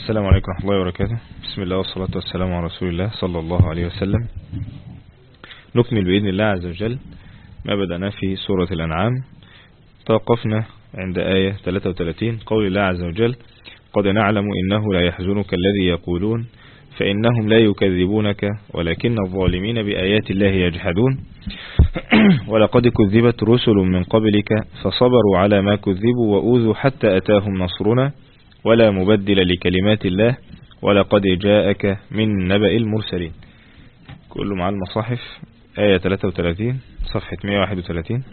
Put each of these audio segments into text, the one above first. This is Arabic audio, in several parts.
السلام عليكم ورحمة الله وبركاته. بسم الله والصلاة والسلام على رسول الله صلى الله عليه وسلم. نكمل بإذن الله عز وجل ما بدأنا في سورة الأنعام. توقفنا عند آية 33 قول الله عز وجل: قد نعلم إنه لا يحزنك الذي يقولون فإنهم لا يكذبونك ولكن الظالمين بآيات الله يجحدون ولقد كذبت رسل من قبلك فصبروا على ما كذبوا وأوذوا حتى أتاهم نصرنا ولا مبدل لكلمات الله ولقد جاءك من نبأ المرسلين. كله مع المصاحف آية 33 صفحة 131.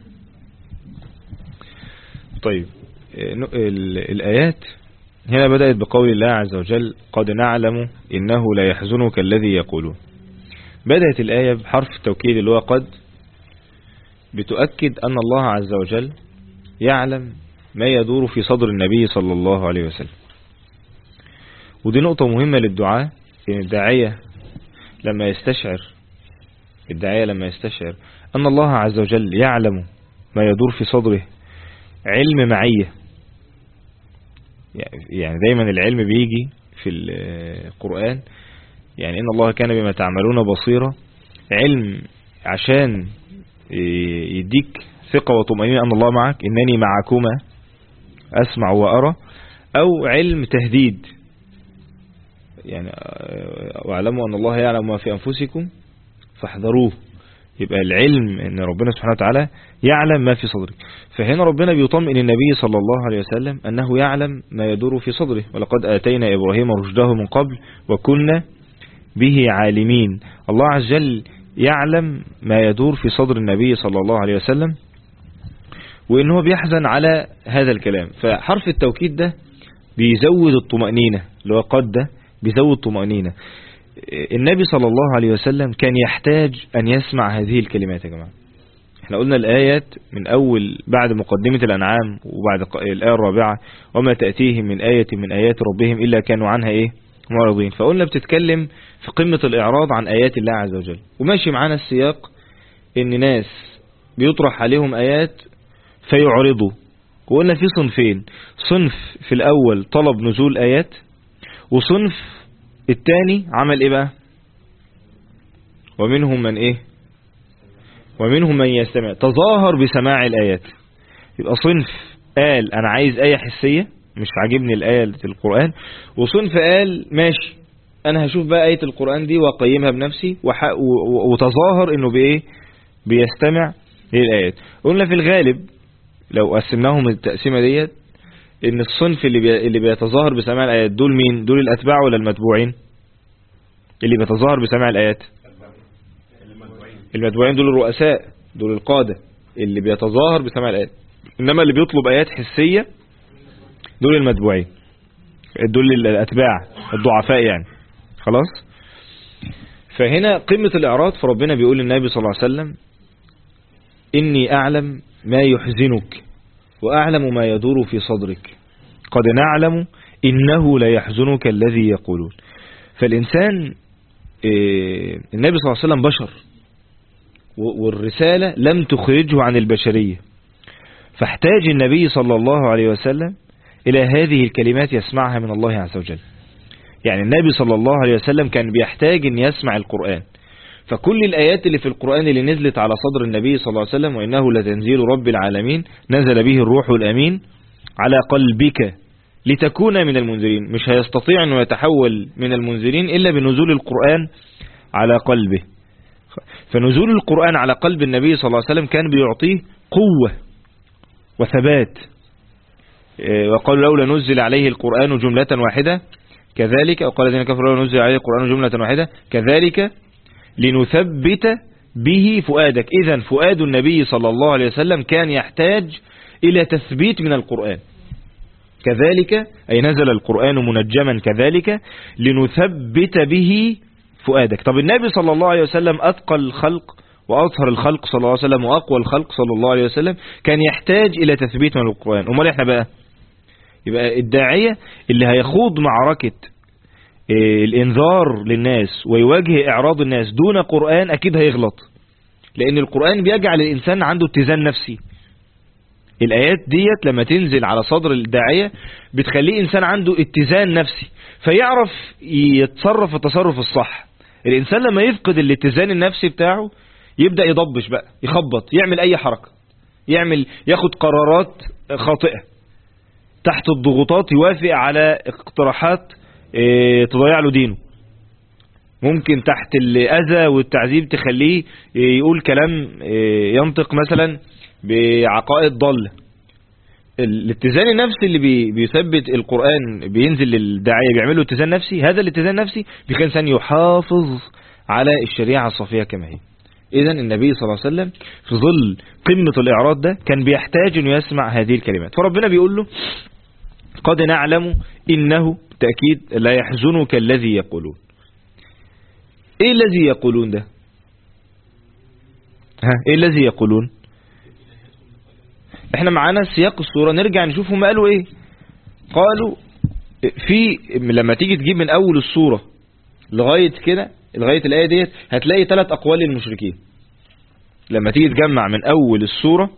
طيب، الآيات هنا بدأت بقول الله عز وجل: قد نعلم إنه لا يحزنك الذي يقولون. بدأت الآية بحرف التوكيد اللي هو قد، بتؤكد أن الله عز وجل يعلم ما يدور في صدر النبي صلى الله عليه وسلم. ودي نقطة مهمة للدعاء، إن الداعية لما يستشعر أن الله عز وجل يعلم ما يدور في صدره علم معية. يعني دايما العلم بيجي في القرآن، يعني إن الله كان بما تعملون بصيرا، علم عشان يديك ثقة وطمأنينة أن الله معك، إنني معكما أسمع وأرى، أو علم تهديد، يعني واعلموا أن الله يعلم ما في أنفسكم فاحذروه. يبقى العلم أن ربنا سبحانه وتعالى يعلم ما في صدرك. فهنا ربنا بيطمئن النبي صلى الله عليه وسلم أنه يعلم ما يدور في صدره: ولقد آتينا إبراهيم رشده من قبل وكنا به عالمين. الله عز وجل يعلم ما يدور في صدر النبي صلى الله عليه وسلم، وإنه بيحزن على هذا الكلام. فحرف التوكيد ده بيزود الطمأنينة، اللي هو قد ده بيزود طمأنينة. النبي صلى الله عليه وسلم كان يحتاج أن يسمع هذه الكلمات. يا جماعة، احنا قلنا الآيات من أول بعد مقدمة الأنعام وبعد الآية الرابعة: وما تأتيهم من آية من آيات ربهم إلا كانوا عنها معرضين. فقلنا بتتكلم في قمة الإعراض عن آيات الله عز وجل، وماشي معانا السياق إن ناس بيطرح عليهم آيات فيعرضوا. وقلنا في صنفين: صنف في الأول طلب نزول آيات، وصنف الثاني عمل إيه بقى؟ ومنهم من يستمع، تظاهر بسماع الآيات. يبقى صنف قال أنا عايز آية حسية، مش عاجبني الآية القرآن، وصنف قال ماشي أنا هشوف بقى آية القرآن دي وأقيمها بنفسي، وتظاهر إنه بيستمع للآيات. قلنا في الغالب لو قسمناهم التقسيمة ديت، إن الصنف اللي بيتظاهر بسماع الآيات دول مين؟ دول الأتباع ولا المتبوعين؟ اللي بيتظاهر بسماع الآيات المتبوعين، دول الرؤساء، دول القادة اللي بيتظاهر بسماع الآيات. إنما اللي بيطلب آيات حسية دول المتبوعين، دول الأتباع الضعفاء يعني. خلاص. فهنا قمة الإعراض. فربنا بيقول للنبي صلى الله عليه وسلم: إني أعلم ما يحزنك وأعلم ما يدور في صدرك، قد نعلم إنه لا يحزنك الذي يقولون. فالإنسان النبي صلى الله عليه وسلم بشر، والرسالة لم تخرجه عن البشرية، فاحتاج النبي صلى الله عليه وسلم إلى هذه الكلمات يسمعها من الله عز وجل. يعني النبي صلى الله عليه وسلم كان بيحتاج أن يسمع القرآن. فكل الآيات اللي في القرآن اللي نزلت على صدر النبي صلى الله عليه وسلم: وإنه لتنزيل رب العالمين نزل به الروح الأمين على قلبك لتكون من المنذرين. مش هيستطيع أنه يتحول من المنذرين إلا بنزول القرآن على قلبه. فنزول القرآن على قلب النبي صلى الله عليه وسلم كان بيعطيه قوة وثبات. وقالوا لولا نزل عليه القرآن جملة واحدة كذلك، وقال الذين كفروا لولا نزل عليه القرآن جملة واحدة كذلك لنثبت به فؤادك. إذن فؤاد النبي صلى الله عليه وسلم كان يحتاج إلى تثبيت من القرآن. كذلك أي نزل القرآن منجما كذلك لنثبت به فؤادك. طب النبي صلى الله عليه وسلم أثقل الخلق وأطهر الخلق صلى الله عليه وسلم وأقوى الخلق صلى الله عليه وسلم، كان يحتاج إلى تثبيت من القرآن. أمال إحنا بقى؟ يبقى الداعية اللي هيخوض معركة الإنذار للناس ويواجه إعراض الناس دون قرآن أكيد هيغلط، لأن القرآن بيجعل الإنسان عنده اتزان نفسي. الآيات ديت لما تنزل على صدر الداعية بتخليه إنسان عنده اتزان نفسي، فيعرف يتصرف التصرف الصح. الإنسان لما يفقد الاتزان النفسي بتاعه يبدأ يضبش بقى، يخبط، يعمل أي حركة، ياخد قرارات خاطئة تحت الضغوطات، يوافق على اقتراحات تضيع له دينه. ممكن تحت الأذى والتعذيب تخليه يقول كلام ينطق مثلا بعقائد ضالة. الاتزان النفسي اللي بيثبت القرآن بينزل للداعية بيعمله اتزان نفسي، هذا الاتزان النفسي بيخلي الإنسان يحافظ على الشريعة الصافية كما هي. إذن النبي صلى الله عليه وسلم في ظل قمة الإعراض ده كان بيحتاج أنه يسمع هذه الكلمات، فربنا بيقول له قد نعلم إنه تأكيد لا يحزنك الذي يقولون. إيه الذي يقولون ده؟ إيه الذي يقولون؟ احنا معانا سياق السورة، نرجع نشوف هم قالوا ايه. قالوا لما تيجي تجيب من اول السورة لغاية كده، لغاية الآية ديت، هتلاقي 3 أقوال للمشركين. لما تيجي تجمع من اول السورة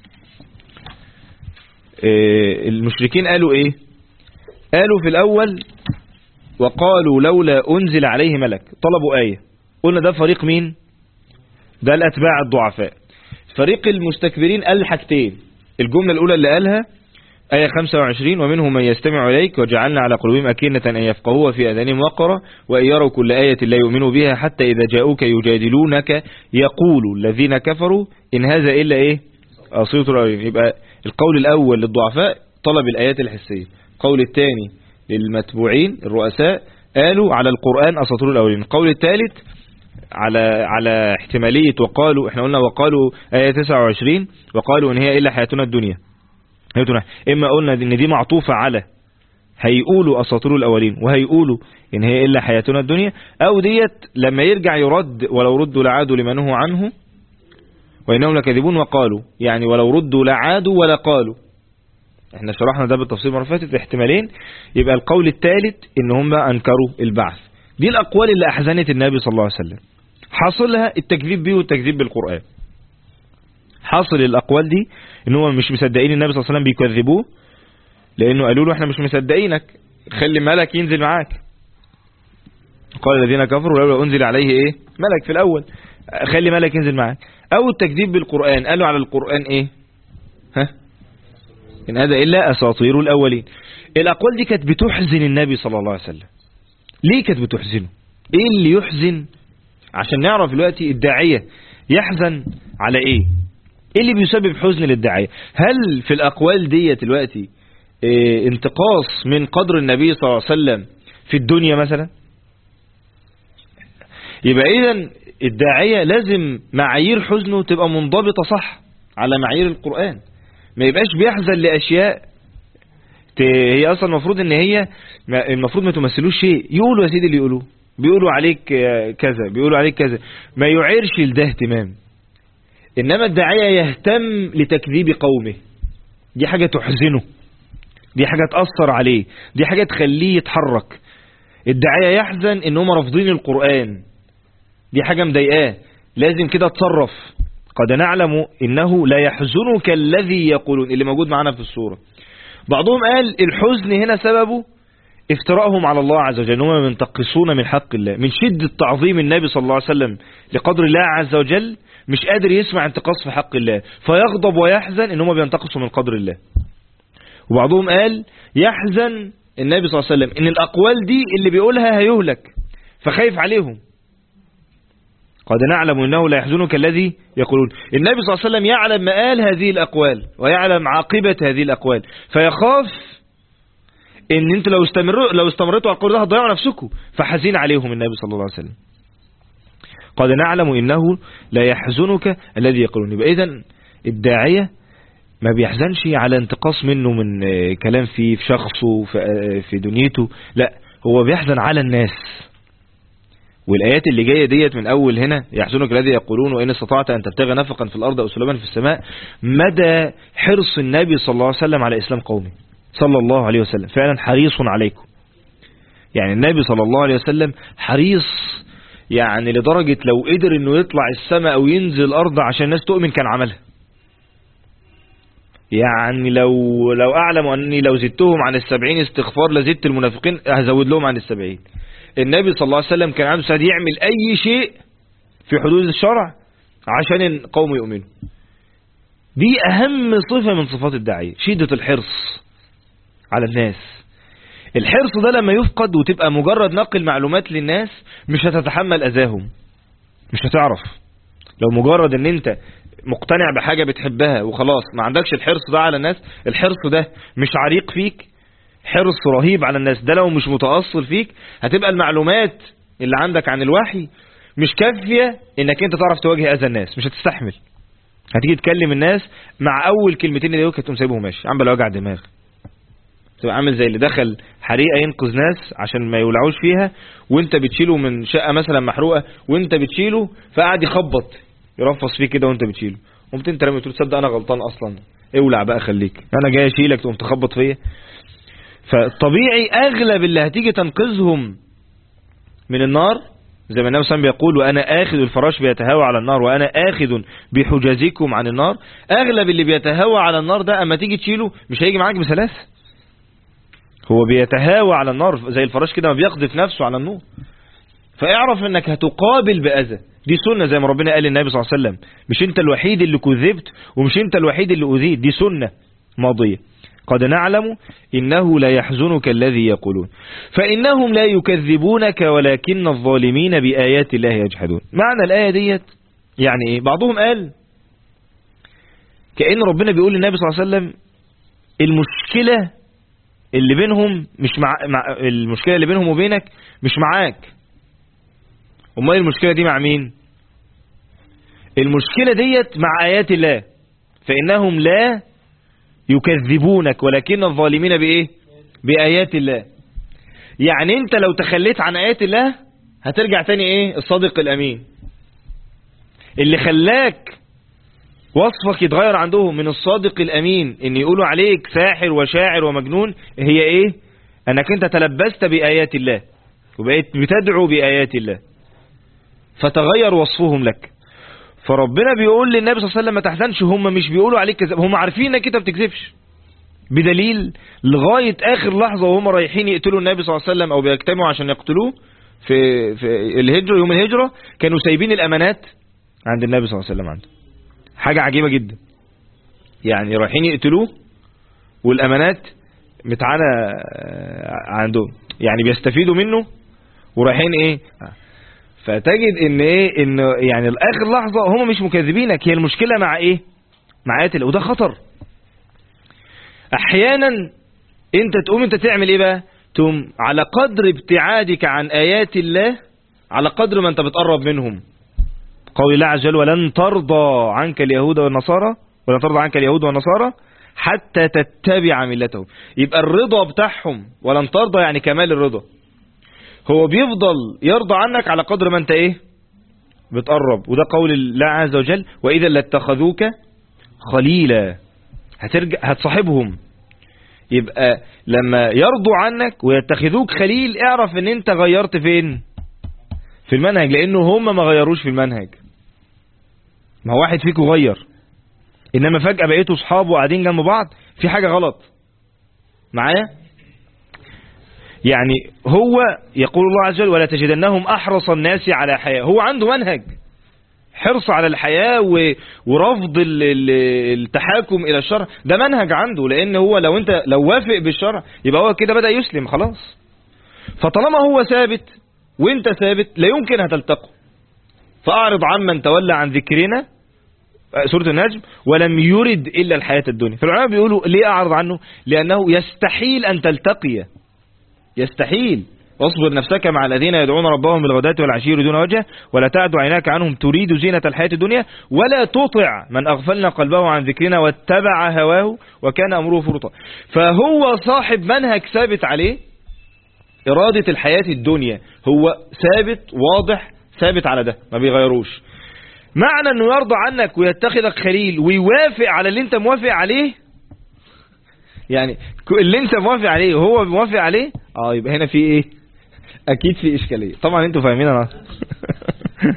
المشركين قالوا ايه؟ قالوا في الاول وقالوا لولا انزل عليه ملك، طلبوا آية. قلنا ده فريق مين؟ ده الاتباع الضعفاء. فريق المستكبرين قال حاجتين. الجملة الأولى اللي قالها آية 25 ومنهم من يستمع إليك وجعلنا على قلوبهم أكنة أن يفقهوا في آذانهم وقرا وإن يروا كل آية لا يؤمنوا بها حتى إذا جاءوك يجادلونك يقول الذين كفروا إن هذا إلا إيه؟ أساطير الأولين. يبقى القول الأول للضعفاء طلب الآيات الحسية. القول الثاني للمتبوعين الرؤساء قالوا على القرآن أساطير الأولين. القول الثالث على احتمالية وقالوا، احنا قلنا وقالوا آية 29 وقالوا ان هي إلا حياتنا الدنيا، اما قلنا ان دي معطوفة على هيقولوا أساطير الأولين وهيقولوا ان هي إلا حياتنا الدنيا، او ديت لما يرجع يرد ولو ردوا لعادوا لما نهوا عنه وإنهم لكاذبون وقالوا، يعني ولو ردوا لعادوا ولا قالوا. احنا شرحنا ده بالتفصيل مرة فاتت احتمالين. يبقى القول الثالث ان هم انكروا البعث. دي الأقوال اللي أحزنت النبي صلى الله عليه وسلم، حاصلها التكذيب به والتكذيب بالقرآن. حاصل الأقوال دي إن هم مش مصدقين النبي صلى الله عليه وسلم، بيكذبوه لأنه قالوا له احنا مش مصدقينك، خلي ملك ينزل معاك. قال الذين كفروا لولا أنزل عليه ايه؟ ملك في الأول، خلي ملك ينزل معاك. أو التكذيب بالقرآن، قالوا على القرآن ايه؟ إن هذا إلا أساطير الأولين. الأقوال دي كانت بتحزن النبي صلى الله عليه وسلم. ليه كانت بتحزنه؟ ايه اللي يحزن؟ عشان نعرف دلوقتي الداعية يحزن على ايه اللي بيسبب حزن للداعية. هل في الأقوال دي دلوقتي انتقاص من قدر النبي صلى الله عليه وسلم في الدنيا مثلا؟ يبقى إذن الداعية لازم معايير حزنه تبقى منضبطة صح على معايير القرآن، ما يبقاش بيحزن لأشياء هي أصلا المفروض ان هي المفروض ما تمثلوش شيء. يقولوا يا سيدي اللي يقولوه، بيقولوا عليك كذا، بيقولوا عليك كذا، ما يعيرش لده اهتمام. إنما الداعية يهتم لتكذيب قومه، دي حاجة تحزنه، دي حاجة تأثر عليه، دي حاجة تخليه يتحرك. الداعية يحزن إنهم رافضين القرآن، دي حاجة مضايقاه، لازم كده تصرف. قد نعلم إنه لا يحزنك الذي يقولون، اللي موجود معنا في السورة. بعضهم قال الحزن هنا سببه افتراءهم على الله عز وجل، هم ينتقصون من حق الله، من شدة تعظيم النبي صلى الله عليه وسلم لقدر الله عز وجل، مش قادر يسمع انتقاص في حق الله فيغضب ويحزن ان هم بينتقصوا من قدر الله. وبعضهم قال يحزن النبي صلى الله عليه وسلم ان الأقوال دي اللي بيقولها هيهلك فخايف عليهم. قد نعلم انه لا يحزنك الذي يقولون. النبي صلى الله عليه وسلم يعلم مآل هذه الأقوال ويعلم عاقبة هذه الأقوال، فيخاف ان انتوا لو استمرتوا على القول ده هتضيعوا نفسكم، فحزين عليهم النبي صلى الله عليه وسلم. قد نعلم انه لا يحزنك الذي يقولون. يبقى اذن الداعية ما بيحزنش على انتقاص منه من كلام في شخصه في دنيته، لا هو بيحزن على الناس. والآيات اللي جاية ديت من أول هنا يحزنك الذي يقولون وإن استطعت أن تبتغي نفقا في الأرض أو سلما في السماء، مدى حرص النبي صلى الله عليه وسلم على إسلام قومه صلى الله عليه وسلم. فعلا حريص عليكم، يعني النبي صلى الله عليه وسلم حريص، يعني لدرجة لو قدر انه يطلع السماء او ينزل الارض عشان الناس تؤمن كان عملها. يعني لو أعلم أني لو زدتهم عن 70 استغفار لزدت المنافقين هزود لهم عن 70. النبي صلى الله عليه وسلم كان عنده سعادة يعمل أي شيء في حدود الشرع عشان القوم يؤمنوا. دي أهم صفة من صفات الداعية، شدة الحرص على الناس. الحرص ده لما يفقد وتبقى مجرد نقل معلومات للناس مش هتتحمل أذاهم، مش هتعرف. لو مجرد ان انت مقتنع بحاجة بتحبها وخلاص ما عندكش الحرص ده على الناس، الحرص ده مش عريق فيك، حرص رهيب على الناس، ده لو مش متأصل فيك هتبقى المعلومات اللي عندك عن الوحي مش كافية انك انت تعرف تواجه اذى الناس، مش هتستحمل. هتيجي تكلم الناس مع اول كلمتين اللي هتقوم سايبه ماشي، عم بلا وجع دماغ، تبقى عامل زي اللي دخل حريقة ينقذ ناس عشان ما يولعوش فيها، وانت بتشيله من شقة مثلا محروقة وانت بتشيله، فقعد يخبط يرفص فيه كده وانت بتشيله، قمت انت رمي تقول تصدق انا غلطان اصلا، اولع بقى خليك، انا جاي اشيلك تقوم تخبط فيا. فطبيعي اغلب اللي هتيجي تنقذهم من النار زي ما النبي صلى الله عليه وسلم بيقول وانا اخذ الفراش بيتهاوى على النار وانا اخذ بحجازكم عن النار، اغلب اللي بيتهاوى على النار ده اما تيجي تشيله مش هيجي معاك بسلاسة، هو بيتهاوى على النار زي الفراش كده ما بيقذف نفسه على النور. فاعرف انك هتقابل بأذى، دي سنة زي ما ربنا قال للنبي صلى الله عليه وسلم، مش انت الوحيد اللي كذبت ومش انت الوحيد اللي أذيت، دي سنة ماضية. قد نعلم إنه لا يحزنك الذي يقولون فإنهم لا يكذبونك ولكن الظالمين بآيات الله يجحدون. معنى الآية ديت يعني ايه؟ بعضهم قال كأن ربنا بيقول للنبي صلى الله عليه وسلم المشكلة اللي بينهم مش المشكلة اللي بينهم وبينك مش معاك، امال المشكلة دي مع مين؟ المشكلة ديت مع آيات الله، فإنهم لا يكذبونك ولكن الظالمين بإيه؟ بآيات الله. يعني انت لو تخليت عن آيات الله هترجع تاني ايه؟ الصادق الأمين. اللي خلاك وصفك يتغير عندهم من الصادق الأمين ان يقولوا عليك ساحر وشاعر ومجنون هي ايه؟ انك انت تلبست بآيات الله وبقيت بتدعو بآيات الله فتغير وصفهم لك. فربنا بيقول للنبي صلى الله عليه وسلم ما تحزنش، هم مش بيقولوا عليك كذاب، هم عارفين انك انت بتكذبش، بدليل لغاية اخر لحظة وهم رايحين يقتلوا النبي صلى الله عليه وسلم او بيجتمعوا عشان يقتلوه في الهجرة، يوم الهجرة كانوا سايبين الامانات عند النبي صلى الله عليه وسلم عنده. حاجة عجيبة جدا، يعني رايحين يقتلوه والامانات متعانة عندهم، يعني بيستفيدوا منه ورايحين ايه. فتجد ان ايه، ان يعني الاخر لحظة هم مش مكذبينك، هي المشكلة مع ايه؟ مع آيات الله، وده خطر. احيانا انت تقوم انت تعمل ايه بقى؟ تقوم على قدر ابتعادك عن آيات الله على قدر ما انت بتقرب منهم. قول الله عز وجل ولن ترضى عنك اليهود والنصارى ولن ترضى عنك اليهود والنصارى حتى تتبع ملتهم. يبقى الرضا بتاعهم ولن ترضى يعني كمال الرضا، هو بيفضل يرضى عنك على قدر ما انت ايه؟ بتقرب. وده قول الله عز وجل واذا لاتخذوك خليلا، هتصاحبهم. يبقى لما يرضوا عنك ويتخذوك خليل اعرف ان انت غيرت فين؟ في المنهج، لانه هم ما غيروش في المنهج. ما هو واحد فيكم غير، انما فجأة بقيتوا صحاب وقاعدين جنب بعض، في حاجة غلط معايا. يعني هو يقول الله عز وجل ولا تجدنهم احرص الناس على حياة، هو عنده منهج حرص على الحياة ورفض التحاكم الى الشرع، ده منهج عنده، لان هو لو وافق بالشرع يبقى هو كده بدأ يسلم خلاص. فطالما هو ثابت وانت ثابت لا يمكن هتلتقوا. فاعرض عمن تولى عن ذكرنا سورة النجم ولم يرد الا الحياة الدنيا. فالعلماء بيقولوا ليه اعرض عنه؟ لانه يستحيل ان تلتقي، يستحيل. واصبر نفسك مع الذين يدعون ربهم بالغداة والعشي يريدون وجهه ولا تعد عيناك عنهم تريد زينة الحياة الدنيا ولا تطع من اغفلنا قلبه عن ذكرنا واتبع هواه وكان امره فرطا. فهو صاحب منهج ثابت عليه إرادة الحياة الدنيا، هو ثابت واضح ثابت على ده ما بيغيروش. معنى انه يرضى عنك ويتخذك خليل ويوافق على اللي انت موافق عليه، يعني اللي انت موافق عليه وهو موافق عليه، يبقى هنا في ايه؟ اكيد في اشكالية. طبعا انتوا فاهمين انا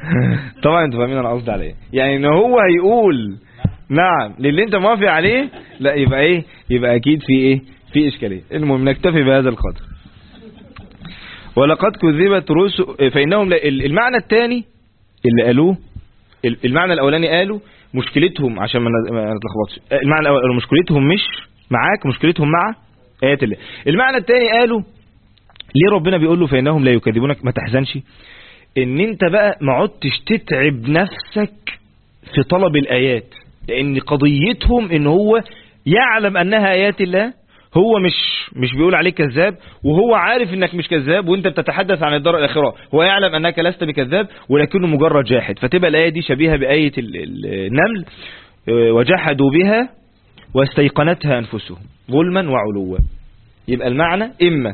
طبعا انتوا فاهمين انا قصدي على ايه. يعني ان هو هيقول نعم للي انت موافق عليه، لا يبقى ايه، يبقى اكيد في ايه، في اشكاليه. المهم نكتفي بهذا القدر. ولقد كذبت رسل فانهم المعنى الثاني اللي قالوه، المعنى الاولاني قالوا مشكلتهم، عشان ما نتلخبطش، المعنى الاولاني مشكلتهم مش معاك، مشكلتهم مع ايات الله. المعنى الثاني قالوا ليه ربنا بيقول له فانهم لا يكذبونك، ما تحزنش ان انت بقى ما عدتش تتعب نفسك في طلب الايات، لان قضيتهم ان هو يعلم انها ايات الله، هو مش بيقول عليك كذاب، وهو عارف انك مش كذاب، وانت بتتحدث عن الدار الاخره، هو يعلم انك لست بكذاب ولكنه مجرد جاحد. فتبقى الايه دي شبيهه بايه النمل، وجحدوا بها واستيقنتها انفسهم ظلما وعلوا. يبقى المعنى اما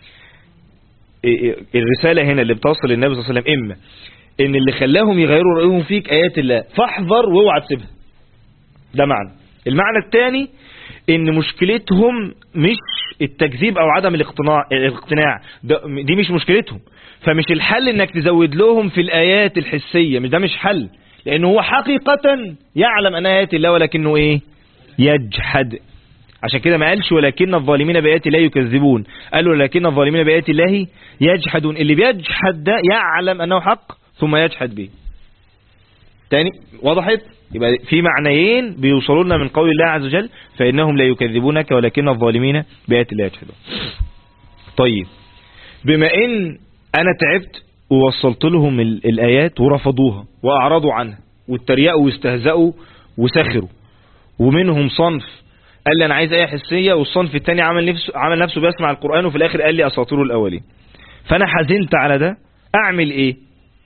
الرساله هنا اللي بتوصل للنبي صلى الله عليه وسلم، اما ان اللي خلاهم يغيروا رايهم فيك ايات الله فاحذر واوعى تسيبها، ده معنى. المعنى الثاني ان مشكلتهم مش التكذيب او عدم الاقتناع، دي مش مشكلتهم، فمش الحل انك تزود لهم في الايات الحسيه، مش ده مش حل، لانه هو حقيقه يعلم ان ايات الله ولكنه ايه، يجحد. عشان كده ما قالش ولكن الظالمين بايات الله يكذبون، قالوا ولكن الظالمين بايات الله يجحدون. اللي بيجحد ده يعلم انه حق ثم يجحد به. تاني وضحت؟ يبقى في معنيين بيوصلوا لنا من قول الله عز وجل فإنهم لا يكذبونك ولكن الظالمين بآيات الله يجحدون. طيب بما ان انا تعبت ووصلت لهم الآيات ورفضوها وأعرضوا عنها واتريقوا واستهزأوا وسخروا، ومنهم صنف قال لي انا عايز آية حسية، والصنف الثاني عمل نفسه بيسمع القرآن وفي الاخر قال لي اساطير الاولين، فانا حزنت على ده، اعمل ايه؟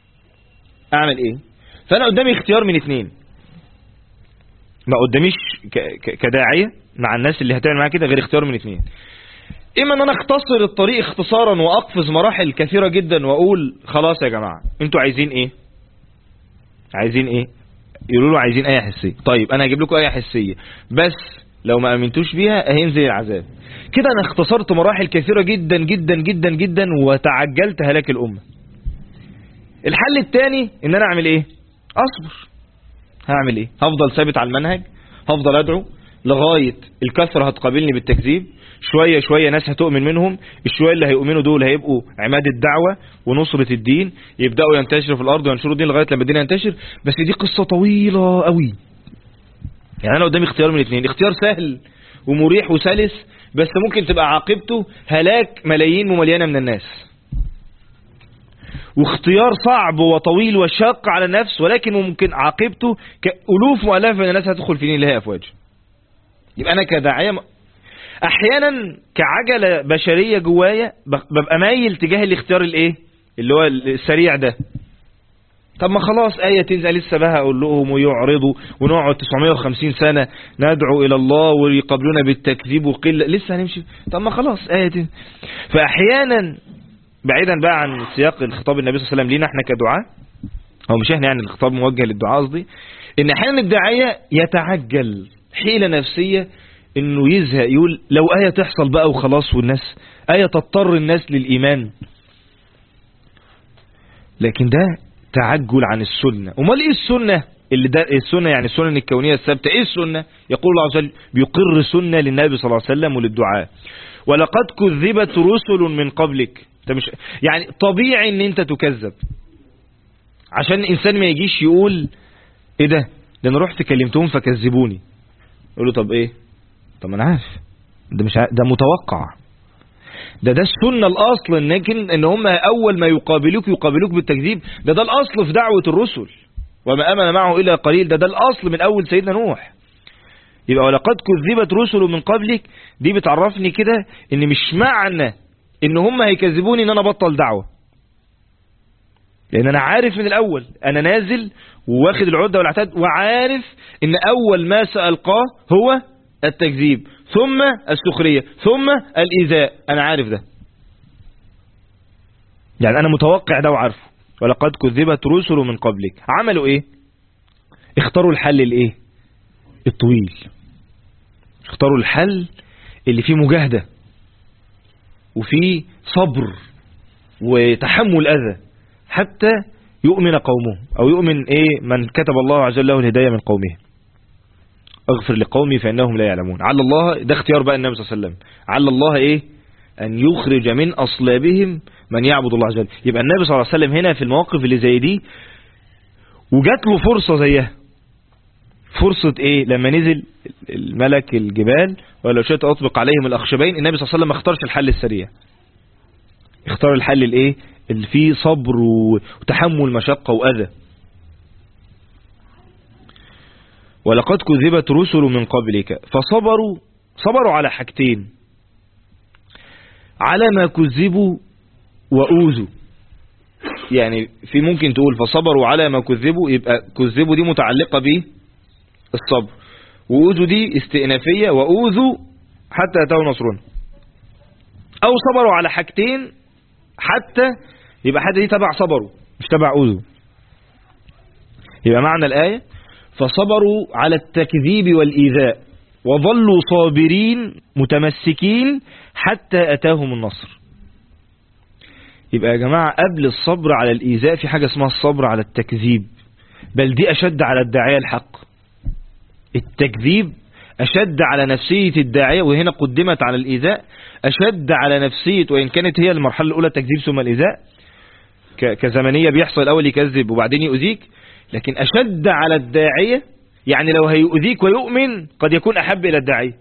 فانا قدامي اختيار من اثنين، ما قداميش كداعية مع الناس اللي هتعمل معايا كده غير اختيار من اثنين. اما ان انا اختصر الطريق اختصارا واقفز مراحل كثيرة جدا واقول خلاص يا جماعة انتوا عايزين ايه؟ يقولوا له عايزين آية حسية، طيب انا هجيب لكم آية حسية بس لو ما امنتوش بيها هينزل العذاب. كده انا اختصرت مراحل كثيرة جدا جدا جدا جدا وتعجلت هلاك الامة. الحل الثاني ان انا اعمل ايه؟ اصبر. هعمل ايه؟ هفضل ثابت على المنهج، هفضل ادعو لغاية الكثرة هتقابلني بالتكذيب، شوية شوية ناس هتؤمن منهم، الشوية اللي هيؤمنوا دول هيبقوا عماد الدعوة ونصرة الدين، يبدأوا ينتشروا في الارض وينشروا الدين لغاية لما الدين ينتشر. بس دي قصة طويلة قوي. يعني انا قدامي اختيار من اثنين، اختيار سهل ومريح وسلس بس ممكن تبقى عاقبته هلاك ملايين ومليانة من الناس، واختيار صعب وطويل وشاق على النفس ولكن ممكن عاقبته كألوف مؤلفة من الناس هتدخل في دين الله أفواج. يبقى أنا كداعية أحيانا كعجلة بشرية جوايا ببقى مايل تجاه الاختيار الايه اللي هو السريع ده. طب ما خلاص آية تنزل لسه بها أقول لهم ويعرضوا ونقعد 950 سنة ندعو إلى الله ويقابلونا بالتكذيب وقلة، لسه هنمشي. طب ما خلاص آية تنزل. فأحيانا بعيدا بقى عن سياق الخطاب النبي صلى الله عليه وسلم لينا احنا كدعاء، او مش احنا يعني الخطاب موجه للدعاء قصدي، ان احيانا الداعية يتعجل حيلة نفسية انه يزهق يقول لو آية تحصل بقى وخلاص والناس آية تضطر الناس للإيمان، لكن ده تعجل عن السنة. امال ايه السنة اللي ده السنة؟ يعني السنن الكونية الثابتة. ايه السنة؟ يقول الله عز وجل بيقر سنة للنبي صلى الله عليه وسلم وللدعاء، ولقد كذبت رسل من قبلك. مش يعني طبيعي ان انت تكذب، عشان الانسان ما يجيش يقول ايه ده انا رحت كلمتهم فكذبوني، يقول له طب ايه؟ طب انا عارف ده مش ده متوقع، ده السنه الاصل ان هم اول ما يقابلوك بالتكذيب، ده الاصل في دعوه الرسل، وما امن معه الا قليل، ده الاصل من اول سيدنا نوح. يبقى ولقد كذبت رسل من قبلك دي بتعرفني كده ان مش معنى ان هم هيكذبوني ان انا بطل دعوة، لان انا عارف من الاول انا نازل وواخد العدة والعتاد وعارف ان اول ما سألقاه هو التكذيب ثم السخرية ثم الايذاء، انا عارف ده، يعني انا متوقع ده وعارفه. ولقد كذبت رسل من قبلك، عملوا ايه؟ اختاروا الحل الايه الطويل، اختاروا الحل اللي فيه مجاهدة وفي صبر وتحمل أذى حتى يؤمن قومه، أو يؤمن من كتب الله عز وجل له الهداية من قومه. اغفر لقومي فإنهم لا يعلمون. على الله ده اختيار بقى النبي صلى الله عليه وسلم، على الله ايه؟ أن يخرج من أصلابهم من يعبد الله عز وجل. يبقى النبي صلى الله عليه وسلم هنا في المواقف اللي زي دي وجات له فرصة زيها. فرصة ايه؟ لما نزل الملك الجبال ولو شئت أطبق عليهم الأخشبين، النبي صلى الله عليه وسلم ما اختارش الحل السريع، اختار الحل الايه؟ اللي فيه صبر وتحمل مشقة وأذى. ولقد كذبت رسل من قبلك صبروا على حاجتين، على ما كذبوا وأوذوا. يعني في ممكن تقول فصبروا على ما كذبوا، يبقى كذبوا دي متعلقة بالصبر، وأوذوا دي استئنافية، وأوذوا حتى أتوا نصرنا. أو صبروا على حاجتين حتى، يبقى حتى دي تبع صبروا مش تبع أوذوا. يبقى معنى الآية فصبروا على التكذيب والإيذاء وظلوا صابرين متمسكين حتى أتاهم النصر. يبقى يا جماعة قبل الصبر على الإيذاء في حاجة اسمها الصبر على التكذيب، بل دي أشد على الداعية الحق. التكذيب أشد على نفسية الداعية، وهنا قدمت على الإيذاء، أشد على نفسية، وإن كانت هي المرحلة الأولى التكذيب ثم الإيذاء كزمنية بيحصل الأول يكذب وبعدين يؤذيك، لكن أشد على الداعية. يعني لو هيؤذيك ويؤمن قد يكون أحب إلى الداعية.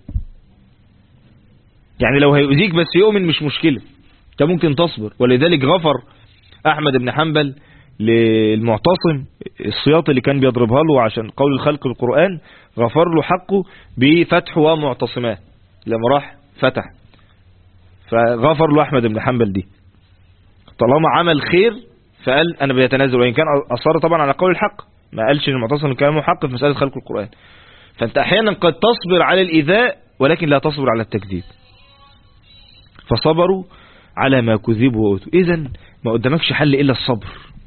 يعني لو هيؤذيك بس يؤمن مش مشكلة، انت ممكن تصبر. ولذلك غفر أحمد بن حنبل للمعتصم السياط اللي كان بيضربها له عشان قول الخلق بالقرآن، غفر له حقه بفتح ومعتصمات لما راح فتح، فغفر له أحمد بن حنبل دي طالما عمل خير، فقال أنا بيتنازل، وإن كان أصر طبعا على قول الحق، ما قالش ان المعتصم كلامه حق في مسألة خلق القرآن. فأنت أحيانا قد تصبر على الإيذاء ولكن لا تصبر على التكذيب. فصبروا على ما كذبوا وأوذوا. إذن ما قدامكش حل إلا الصبر،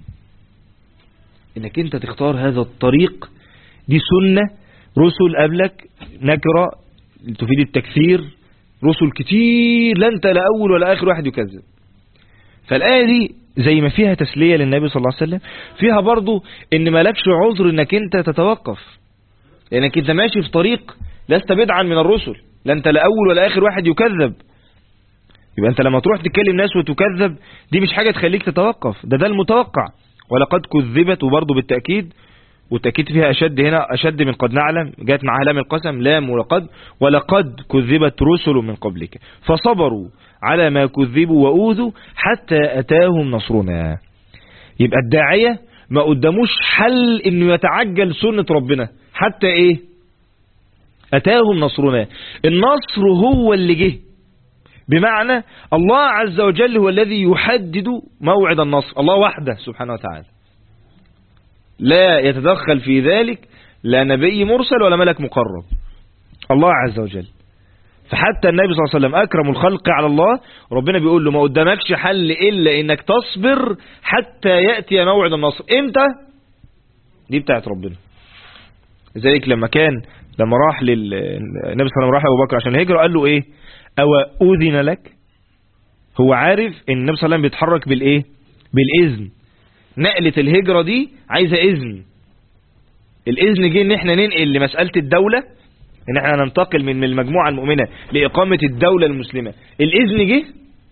إنك أنت تختار هذا الطريق. دي سنة رسل قبلك نكرة تفيد التكثير، رسل كتير لا أنت لا أول ولا آخر واحد يكذب. فالآية دي زي ما فيها تسلية للنبي صلى الله عليه وسلم، فيها برضو إن ما لكش عذر إنك أنت تتوقف، لأنك أنت ماشي في طريق لست بدعا من الرسل، لا أنت لا أول ولا آخر واحد يكذب. يبقى أنت لما تروح تكلم ناس وتكذب دي مش حاجة تخليك تتوقف، ده المتوقع. ولقد كذبت، وبرضو بالتأكيد، والتأكيد فيها أشد، هنا أشد من قد نعلم، جاءت معها لام القسم، لام ولقد كذبت رسل من قبلك فصبروا على ما كذبوا وأوذوا حتى أتاهم نصرنا. يبقى الداعية ما قدموش حل إنه يتعجل سنة ربنا حتى إيه؟ أتاهم نصرنا. النصر هو اللي جه، بمعنى الله عز وجل هو الذي يحدد موعد النصر، الله وحده سبحانه وتعالى، لا يتدخل في ذلك لا نبي مرسل ولا ملك مقرب، الله عز وجل. فحتى النبي صلى الله عليه وسلم أكرم الخلق على الله، ربنا بيقول له ما قدامكش حل إلا إنك تصبر حتى يأتي موعد النصر. إمتى؟ دي بتاعت ربنا. لذلك لما راح النبي صلى الله عليه وسلم راح أبو بكر عشان الهجرة، قال له إيه؟ أو أذن لك؟ هو عارف إن النبي صلى الله عليه وسلم بيتحرك بالإيه؟ بالإذن. نقلة الهجرة دي عايزة إذن. الإذن جه إن إحنا ننقل لمسألة الدولة، إن إحنا ننتقل من المجموعة المؤمنة لإقامة الدولة المسلمة. الإذن جه،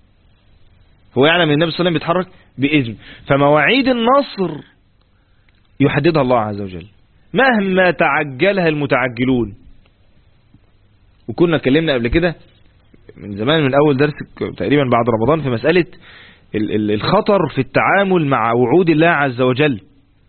هو يعلم إن النبي صلى الله عليه وسلم بيتحرك بإذن. فمواعيد النصر يحددها الله عز وجل مهما تعجلها المتعجلون. وكنا اتكلمنا قبل كده من زمان، من أول درس تقريبا بعد رمضان، في مسألة الخطر في التعامل مع وعود الله عز وجل.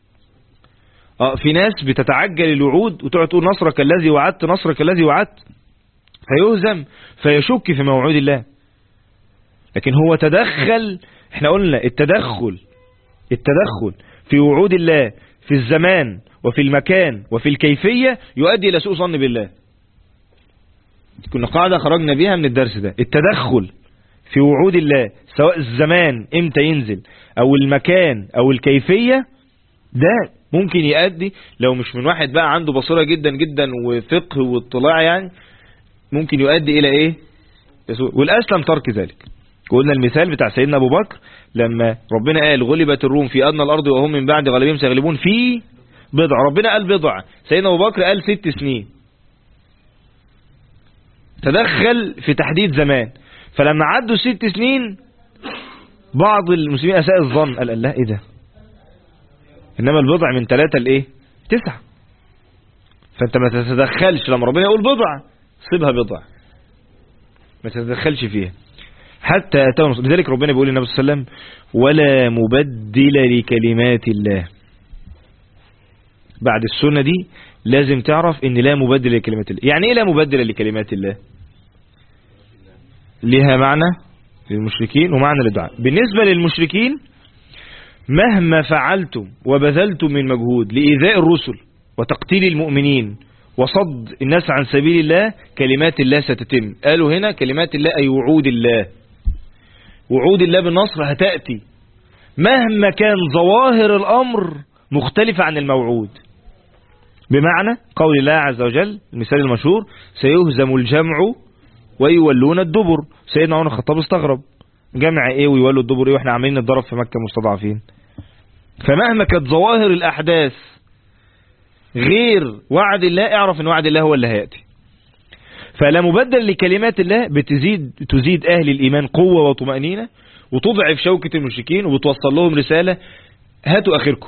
في ناس بتتعجل الوعود وتقعد تقول نصرك الذي وعدت، نصرك الذي وعدت، فيهزم فيشك في موعود الله. لكن هو تدخل، احنا قلنا التدخل في وعود الله في الزمان وفي المكان وفي الكيفية يؤدي إلى سوء ظن بالله. كنا قاعدة خرجنا بيها من الدرس ده، التدخل في وعود الله سواء الزمان امتى ينزل او المكان او الكيفية، ده ممكن يؤدي، لو مش من واحد بقى عنده بصيرة جدا جدا وفقه واطلاع، يعني ممكن يؤدي الى ايه؟ والاسلم ترك ذلك. قلنا المثال بتاع سيدنا ابو بكر لما ربنا قال غلبت الروم في ادنى الارض وهم من بعد غلبهم سيغلبون في بضع، ربنا قال بضع، سيدنا ابو بكر قال 6 سنين. تدخل في تحديد زمان، فلما عدوا 6 سنين بعض المسلمين أساء الظن، قال لا ايه ده، انما البضع من 3 ل 9. فانت ما تتدخلش لما ربنا يقول بضع، سيبها بضع، ما تتدخلش فيها حتى أتاهم. لذلك ربنا بيقول للنبي صلى الله عليه وسلم ولا مبدل لكلمات الله. بعد السنة دي لازم تعرف ان لا مبدل لكلمات الله. يعني ايه لا مبدل لكلمات الله؟ لها معنى للمشركين ومعنى للدعاء. بالنسبة للمشركين مهما فعلتم وبذلتم من مجهود لإيذاء الرسل وتقتيل المؤمنين وصد الناس عن سبيل الله، كلمات الله ستتم. قالوا هنا كلمات الله أي وعود الله، وعود الله بالنصر هتأتي مهما كان ظواهر الأمر مختلفة عن الموعود. بمعنى قول الله عز وجل المثال المشهور سيهزم الجمع ويولون الدبر. سيدنا عمر الخطاب استغرب، جمع ايه ويولوا الدبر ايه واحنا عاملين نتضرب في مكة مستضعفين؟ فمهما كانت ظواهر الأحداث غير وعد الله اعرف ان وعد الله هو اللي هيأتي. فلا مبدل لكلمات الله تزيد أهل الإيمان قوة وطمأنينة، وتضعف شوكة المشركين، وتوصل لهم رسالة هاتوا آخركم.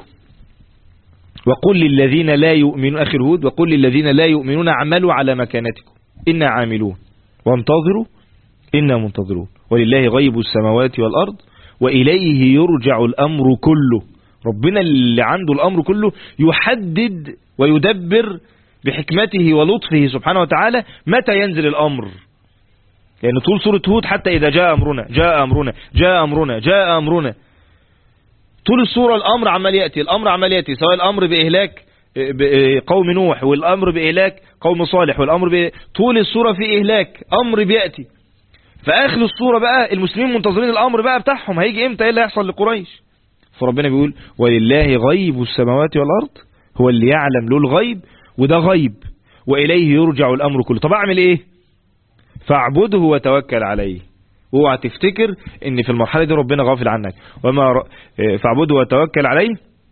وقل للذين لا يؤمنون، آخر هود، وقل للذين لا يؤمنون اعملوا على مكانتكم إنا عاملون وانتظروا إنا منتظرون ولله غيب السماوات والأرض وإليه يرجع الأمر كله. ربنا اللي عنده الأمر كله يحدد ويدبر بحكمته ولطفه سبحانه وتعالى متى ينزل الأمر. لأن طول سورة هود حتى إذا جاء أمرنا جاء أمرنا جاء أمرنا جاء أمرنا، طول السورة الأمر عمال يأتي، الأمر عمال يأتي، سواء الأمر بإهلاك قوم نوح والأمر بإهلاك قوم صالح والأمر طول السورة في إهلاك أمر بيأتي. فآخر السورة بقى المسلمين منتظرين الأمر بقى بتاعهم هيجي إمتى، إيه اللي هيحصل لقريش. فربنا بيقول ولله غيب السماوات والأرض، هو اللي يعلم له الغيب وده غيب، وإليه يرجع الأمر كله. طب أعمل إيه؟ فاعبده وتوكل عليه. اوعى تفتكر ان في المرحلة دي ربنا غافل عنك، فاعبده وتوكل عليه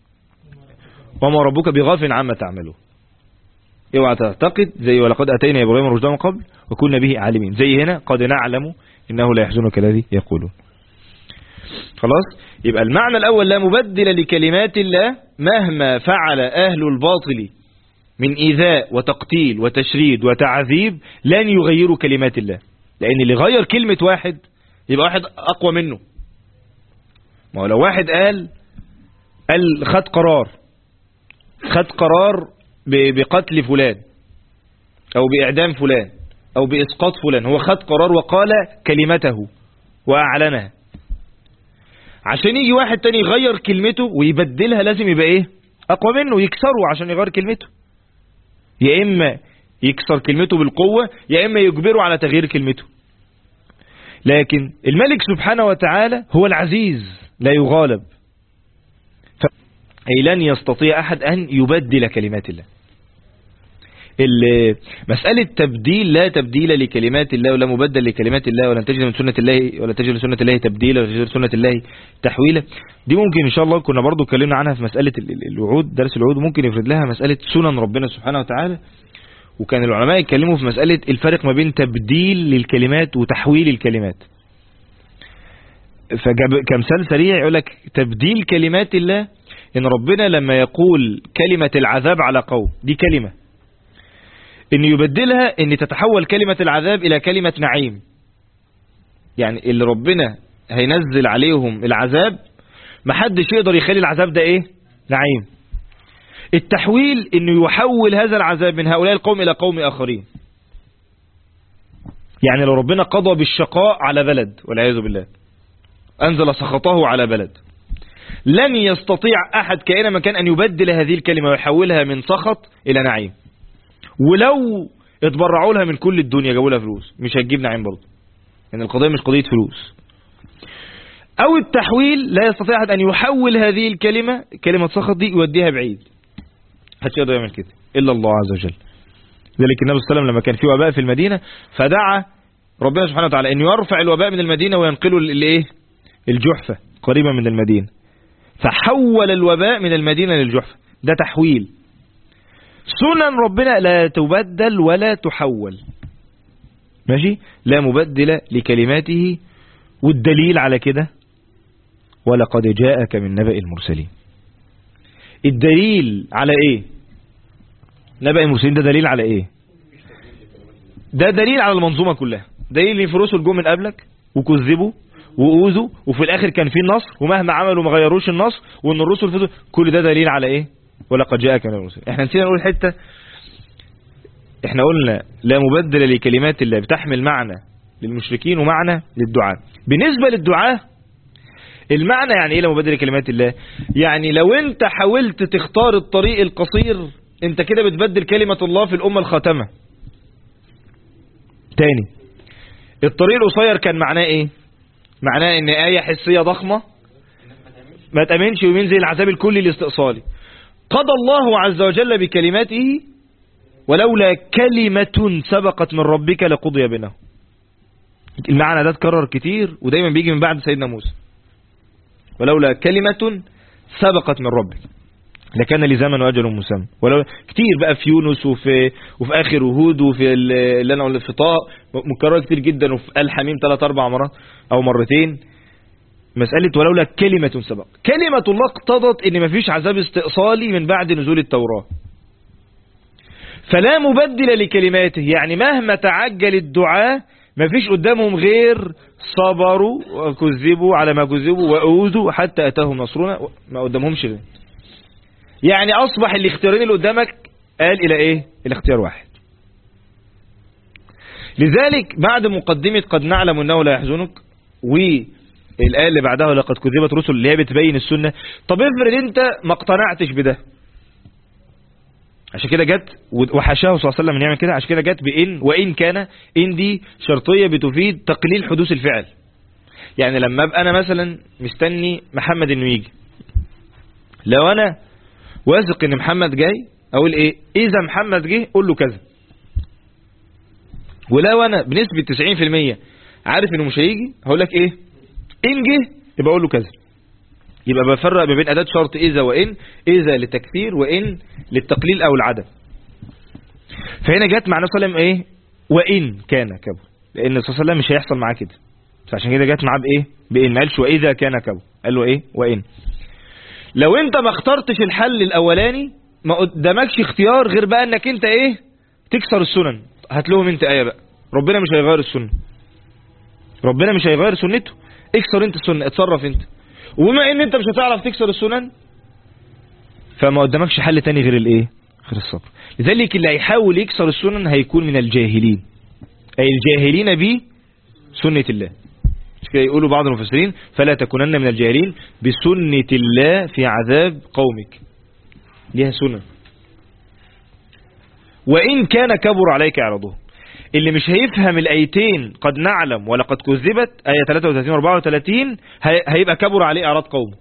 وما ربك بغافل عما تعمله. اوعى تعتقد زي ولقد اتينا ابراهيم رشده من قبل وكنا به عالمين، زي هنا قد نعلم انه لا يحزنك الذي يقولون. خلاص، يبقى المعنى الاول لا مبدل لكلمات الله، مهما فعل اهل الباطل من ايذاء وتقتيل وتشريد وتعذيب لن يغيروا كلمات الله. لان اللي غير كلمة واحد يبقى واحد اقوى منه. ما هو لو واحد قال خد قرار بقتل فلان او باعدام فلان او باسقاط فلان، هو خد قرار وقال كلمته واعلنها، عشان يجي واحد تاني يغير كلمته ويبدلها لازم يبقى ايه؟ اقوى منه، يكسره عشان يغير كلمته. يا اما يكسر كلمته بالقوة يا اما يجبره على تغيير كلمته. لكن الملك سبحانه وتعالى هو العزيز لا يغالب، أي لن يستطيع أحد أن يبدل كلمات الله. مسألة تبديل، لا تبديل لكلمات الله ولا مبدل لكلمات الله، ولن تجد من سنة الله ولا تجد لسنة الله تبديلا ولا تجد لسنة الله تحويلا. دي ممكن إن شاء الله كنا برضو اتكلمنا عنها في مسألة الوعود، درس الوعود، ممكن يفرد لها مسألة سنن ربنا سبحانه وتعالى. وكان العلماء يتكلموا في مسألة الفرق ما بين تبديل للكلمات وتحويل الكلمات. كمثال سريع يقول لك تبديل كلمات الله ان ربنا لما يقول كلمة العذاب على قوم، دي كلمة، ان يبدلها ان تتحول كلمة العذاب الى كلمة نعيم. يعني اللي ربنا هينزل عليهم العذاب محدش يقدر يخلي العذاب ده ايه؟ نعيم. التحويل انه يحول هذا العذاب من هؤلاء القوم الى قوم اخرين. يعني لو ربنا قضى بالشقاء على بلد والعياذ بالله، انزل سخطه على بلد، لن يستطيع احد كائنا مكان ان يبدل هذه الكلمة ويحولها من سخط الى نعيم. ولو اتبرعوا لها من كل الدنيا جابوا لها فلوس مش هتجيب نعيم برضه، يعني القضية مش قضية فلوس. او التحويل لا يستطيع احد ان يحول هذه الكلمة، كلمة سخط دي، يوديها بعيد، محدش يقدر يعمل كده الا الله عز وجل. ذلك النبي صلى الله عليه وسلم لما كان في وباء في المدينة فدعا ربنا سبحانه وتعالى ان يرفع الوباء من المدينة وينقله الايه؟ الجحفة قريبا من المدينة، فحول الوباء من المدينة للجحفة. ده تحويل. سنن ربنا لا تبدل ولا تحول. ماشي، لا مبدل لكلماته. والدليل على كده ولقد جاءك من نبأ المرسلين. الدليل على ايه؟ نبأ المرسلين ده دليل على ايه؟ ده دليل على المنظومة كلها. دليل ان في رسل جم من قبلك وكذبوا وأوذوا وفي الاخر كان في النصر، ومهما عملوا ما غيروش النصر، وان الرسل فضلوا. كل ده دليل على ايه؟ ولقد جاءك من المرسلين. احنا نسينا نقول حتة. احنا قلنا لا مبدل لكلمات الله بتحمل معنى للمشركين ومعنى للدعاء. بالنسبة للدعاء المعنى يعني ايه لا مبدل لكلمات الله؟ يعني لو انت حاولت تختار الطريق القصير انت كده بتبدل كلمة الله في الأمة الخاتمة. تاني، الطريق القصير كان معناه ايه؟ معناه ان آية حسية ضخمة ما تأمنش وينزل العذاب الكلي الاستئصالي. قضى الله عز وجل بكلماته ولولا كلمة سبقت من ربك لقضي بينهم. المعنى ده اتكرر كتير ودايما بيجي من بعد سيدنا موسى. ولولا كلمة سبقت من ربك لكان لزمن وأجل مسمى. ولو كتير بقى في يونس وفي آخر هود وفي اللي أنا قلت في طه مكرر كتير جدا، وفي الحميم 3-4 مرات أو مرتين. مسألة ولولا كلمة سبق، كلمة الله اقتضت ان مفيش عذاب استئصالي من بعد نزول التوراة. فلا مبدل لكلماته، يعني مهما تعجل الدعاء مفيش قدامهم غير صبروا وكذبوا على ما كذبوا وأوذوا حتى أتاهم نصرنا، ما قدامهمش غير. يعني أصبح الاختيارين اللي قدامك قال إلى إيه؟ الاختيار واحد. لذلك بعد مقدمة قد نعلم أنه لا يحزنك والآية اللي بعدها لقد كذبت رسل اللي هي بتبين السنة. طب افرض انت ما اقتنعتش بده، عشان كده جت وحاشاه صلى الله عليه وسلم من يعمل كده. عشان كده جت بإن وإن كان. إن دي شرطية بتفيد تقليل حدوث الفعل. يعني لما ابقى انا مثلا مستني محمد انه يجي، لو انا واثق ان محمد جاي اقول ايه؟ اذا محمد جه قول له كذا. ولو انا بنسبة 90% عارف انه مش هيجي هقول لك ايه؟ ان جه يبقى اقول له كذا. يبقى بفرق ما بين اداة شرط اذا وان، اذا للتكثير وان للتقليل او العدم. فهنا جت معنى صلى الله عليه وسلم ايه؟ وان كان كبر، لان صلى الله عليه وسلم مش هيحصل معاه كده، فعشان كده جت معاه بايه؟ بان. ما قالش واذا كان كبر، قال له ايه؟ وان. لو انت ما اخترتش الحل الاولاني ما قدامكش اختيار غير بقى انك انت ايه؟ تكسر السنن. هات لهم انت ايه بقى، ربنا مش هيغير السنه، ربنا مش هيغير سنته، اكسر انت السنه، اتصرف انت. وبما ان انت مش هتعرف تكسر السنن فما قدامكش حل تاني غير الايه؟ غير الصبر. لذلك اللي هيحاول يكسر السنن هيكون من الجاهلين، اي الجاهلين بسنة الله. مش كده يقولوا بعض المفسرين فلا تكونن من الجاهلين بسنة الله في عذاب قومك، ليها سنن. وإن كان كبر عليك إعراضهم. اللي مش هيفهم الآيتين قد نعلم ولقد كذبت آية 33 و 34 هيبقى كبر عليه إعراض قومه.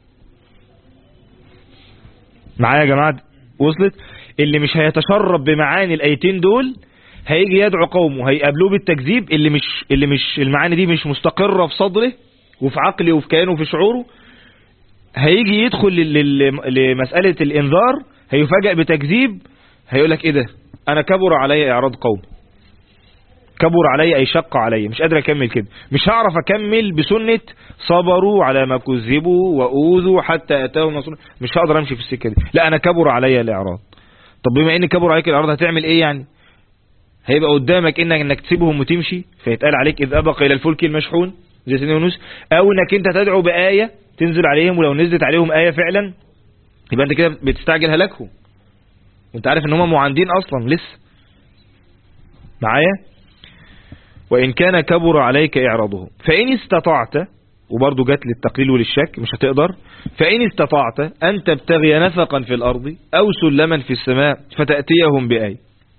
معايا يا جماعة؟ وصلت؟ اللي مش هيتشرب بمعاني الآيتين دول هيجي يدعو قومه هيقابلوه بالتكذيب. اللي مش المعاني دي مش مستقرة في صدره وفي عقله وفي كيانه وفي شعوره، هيجي يدخل لمسألة الإنذار هيفاجأ بتكذيب، هيقول لك ايه ده؟ انا كبر علي اعراض قوم، كبر علي اي شق علي، مش قادر اكمل كده، مش هعرف اكمل بسنة صبروا على ما كذبوا واوذوا حتى اتاهم نصرنا، مش هقدر امشي في السكة دي. لا انا كبر علي الاعراض. طب بما ان كبر عليك الاعراض هتعمل ايه يعني؟ هيبقى قدامك انك تسيبهم وتمشي فيتقال عليك اذ ابق الى الفلك المشحون زي سيدنا يونس، او انك انت تدعو بآية تنزل عليهم، ولو نزلت عليهم آية فعلا يبقى انت كده بتستعجل هلاكهم وانت عارف ان هم معاندين اصلا لسه. معايا؟ وان كان كبر عليك اعراضهم فان استطعت، وبرضه جت للتقليل وللشك مش هتقدر، فان استطعت ان تبتغي نفقا في الارض او سلما في السماء فتأتيهم بآية،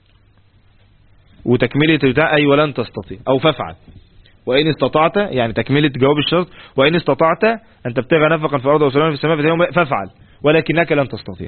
وتكملة بتاع أي ولن تستطيع أو فافعل. وإن استطعت يعني تكملة جواب الشرط، وإن استطعت أن تبتغي نفقا في الأرض وسلاما في السماء فافعل ولكنك لن تستطيع.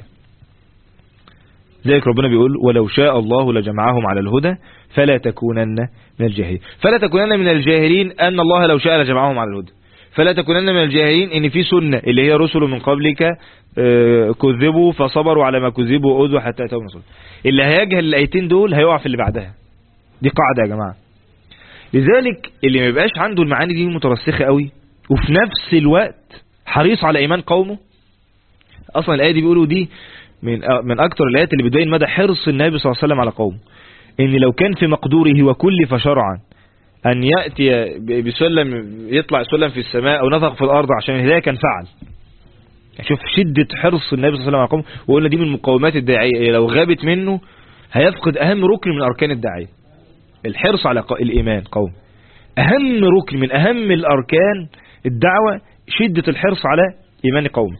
ذلك ربنا بيقول ولو شاء الله لجمعهم على الهدى فلا تكونن من الجاهلين. فلا تكونن من الجاهلين أن الله لو شاء لجمعهم على الهدى. فلا تكونن من الجاهلين إن في سنة اللي هي رسل من قبلك كذبوا فصبروا على ما كذبوا وأوذوا حتى أتاهم نصرنا. اللي هيجهل الآيتين دول هيقع في اللي بعدها. دي قاعدة يا جماعة. لذلك اللي ما يبقاش عنده المعاني دي مترسخة قوي وفي نفس الوقت حريص على ايمان قومه. اصلا الايه دي بيقولوا دي من اكتر الايات اللي بتبين مدى حرص النبي صلى الله عليه وسلم على قومه، ان لو كان في مقدوره وكلف شرعا ان ياتي بسلم، يطلع سلم في السماء او نفخ في الارض عشان الهدايه كان فعل. شوف شده حرص النبي صلى الله عليه وسلم على قومه، وقلنا دي من مقومات الداعيه، لو غابت منه هيفقد اهم ركن من اركان الداعيه، الحرص على الايمان قوم. اهم ركن من اهم الاركان الدعوه شده الحرص على ايمان قوم.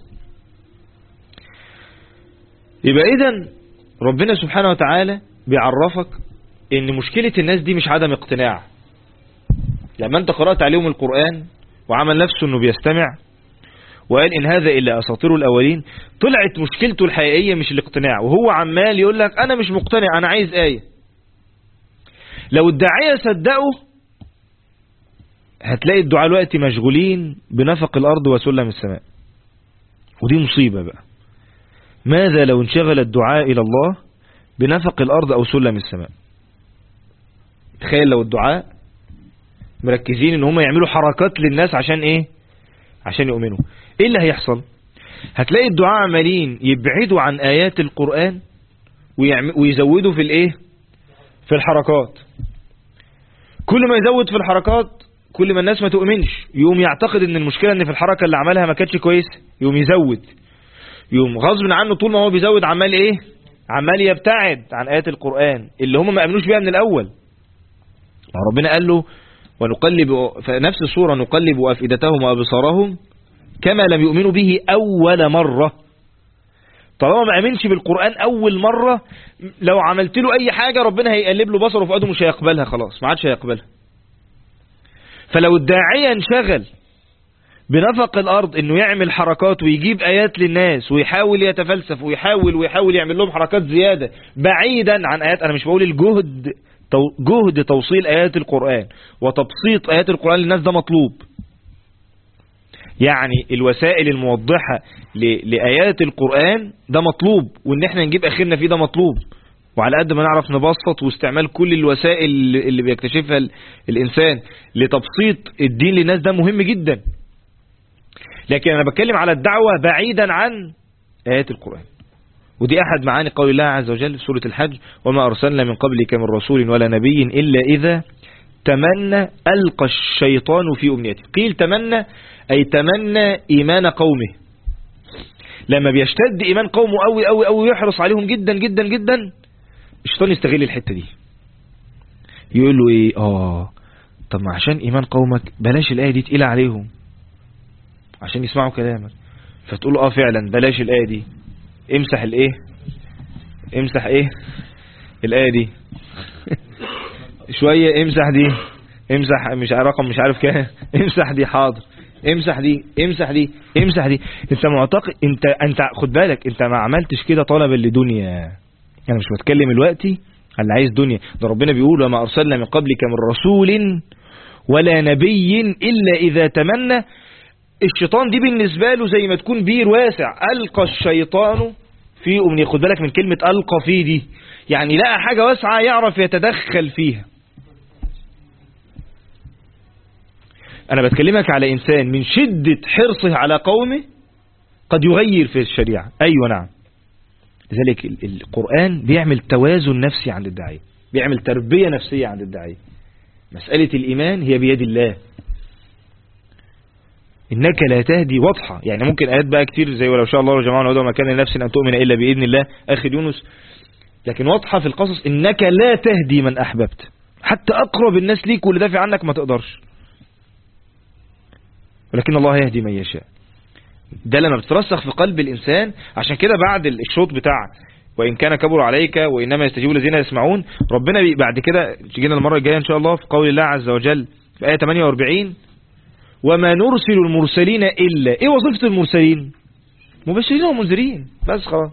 يبقى اذا ربنا سبحانه وتعالى بيعرفك ان مشكله الناس دي مش عدم اقتناع. لما انت قرات عليهم القران وعمل نفسه انه بيستمع وقال ان هذا الا اساطير الاولين، طلعت مشكلته الحقيقيه مش الاقتناع، وهو عمال يقول لك انا مش مقتنع، انا عايز ايه. لو الداعيه صدقوا هتلاقي الدعاء الوقت مشغولين بنفق الارض وسلم السماء، ودي مصيبه بقى. ماذا لو انشغل الدعاء الى الله بنفق الارض او سلم السماء؟ تخيل لو الدعاء مركزين ان هم يعملوا حركات للناس عشان ايه؟ عشان يؤمنوا. ايه اللي هيحصل؟ هتلاقي الدعاء عمالين يبعدوا عن ايات القرآن ويزودوا في الايه؟ في الحركات. كل ما يزود في الحركات كل ما الناس ما تؤمنش، يقوم يعتقد ان المشكلة ان في الحركة اللي عملها ما كانتش كويسة، يقوم يزود، يقوم غصب عنه طول ما هو بيزود عمال ايه؟ عمال يبتعد عن ايات القرآن اللي هم ما امنوش بيها من الاول. ربنا قال له ونقلب في نفس السورة نقلب أفئدتهم وأبصارهم كما لم يؤمنوا به أول مرة. طالما ما أمنش بالقرآن أول مرة، لو عملت له أي حاجة ربنا هيقلب له بصره وفؤاده، مش هيقبلها، خلاص ما عادش هيقبلها. فلو الداعية انشغل بنفق الأرض إنه يعمل حركات ويجيب آيات للناس ويحاول يتفلسف ويحاول يعمل لهم حركات زيادة بعيدا عن آيات، أنا مش بقول الجهد، جهد توصيل آيات القرآن وتبسيط آيات القرآن للناس ده مطلوب، يعني الوسائل الموضحة لآيات القرآن ده مطلوب، وإن احنا نجيب آخرنا فيه ده مطلوب، وعلى قد ما نعرف نبسط واستعمال كل الوسائل اللي بيكتشفها الإنسان لتبسيط الدين للناس ده مهم جدا. لكن أنا بتكلم على الدعوة بعيدا عن آيات القرآن، ودي أحد معاني قول الله عز وجل في سورة الحج وما أرسلنا من قبلك من رسول ولا نبي إلا إذا تمنى ألقى الشيطان في أمنيته. قيل تمنى أي تمنى إيمان قومه، لما بيشتد إيمان قومه أوي أوي أوي يحرص عليهم جدا جدا جدا، الشيطان يستغل الحتة دي، يقول له إيه؟ طب ما عشان إيمان قومك بلاش الآية دي تقيلة عليهم عشان يسمعوا كلامك، فتقول له فعلا بلاش الآية دي، امسح الايه؟ امسح ايه الآية دي شوية، امسح دي، امسح مش رقم مش عارف كام، امسح دي، حاضر، امسح دي، امسح دي، امسح دي. انت معتقد انت خد بالك، انت ما عملتش كده طلبا لدنيا. انا مش بتكلم دلوقتي على اللي عايز دنيا، ده ربنا بيقول وما ارسلنا من قبلك من رسول ولا نبي الا اذا تمنى. الشيطان دي بالنسبة له زي ما تكون بير واسع، ألقى الشيطان في أمنية. خد بالك من كلمة ألقى فيه دي، يعني لقى حاجة واسعة يعرف يتدخل فيها. أنا بتكلمك على إنسان من شدة حرصه على قومه قد يغير في الشريعة. أيوة نعم. لذلك القرآن بيعمل توازن نفسي عند الداعية، بيعمل تربية نفسية عند الداعية. مسألة الإيمان هي بيد الله، إنك لا تهدي واضحة، يعني ممكن آيات بقى كتير زي ولو شاء الله جمعنا وهدى ما كان لنفس أن تؤمن إلا بإذن الله آخر يونس، لكن واضحة في القصص إنك لا تهدي من أحببت، حتى أقرب الناس ليك واللي دافع عنك ما تقدرش، ولكن الله يهدي من يشاء. ده لما بترسخ في قلب الإنسان. عشان كده بعد الشوط بتاع وإن كان كبر عليك وإنما يستجيب الذين يسمعون، ربنا بعد كده تجينا المرة الجاية إن شاء الله في قول الله عز وجل في آية 48 وما نرسل المرسلين إلا. إيه وظيفة المرسلين؟ مبشرين ومنذرين بس، خلاص.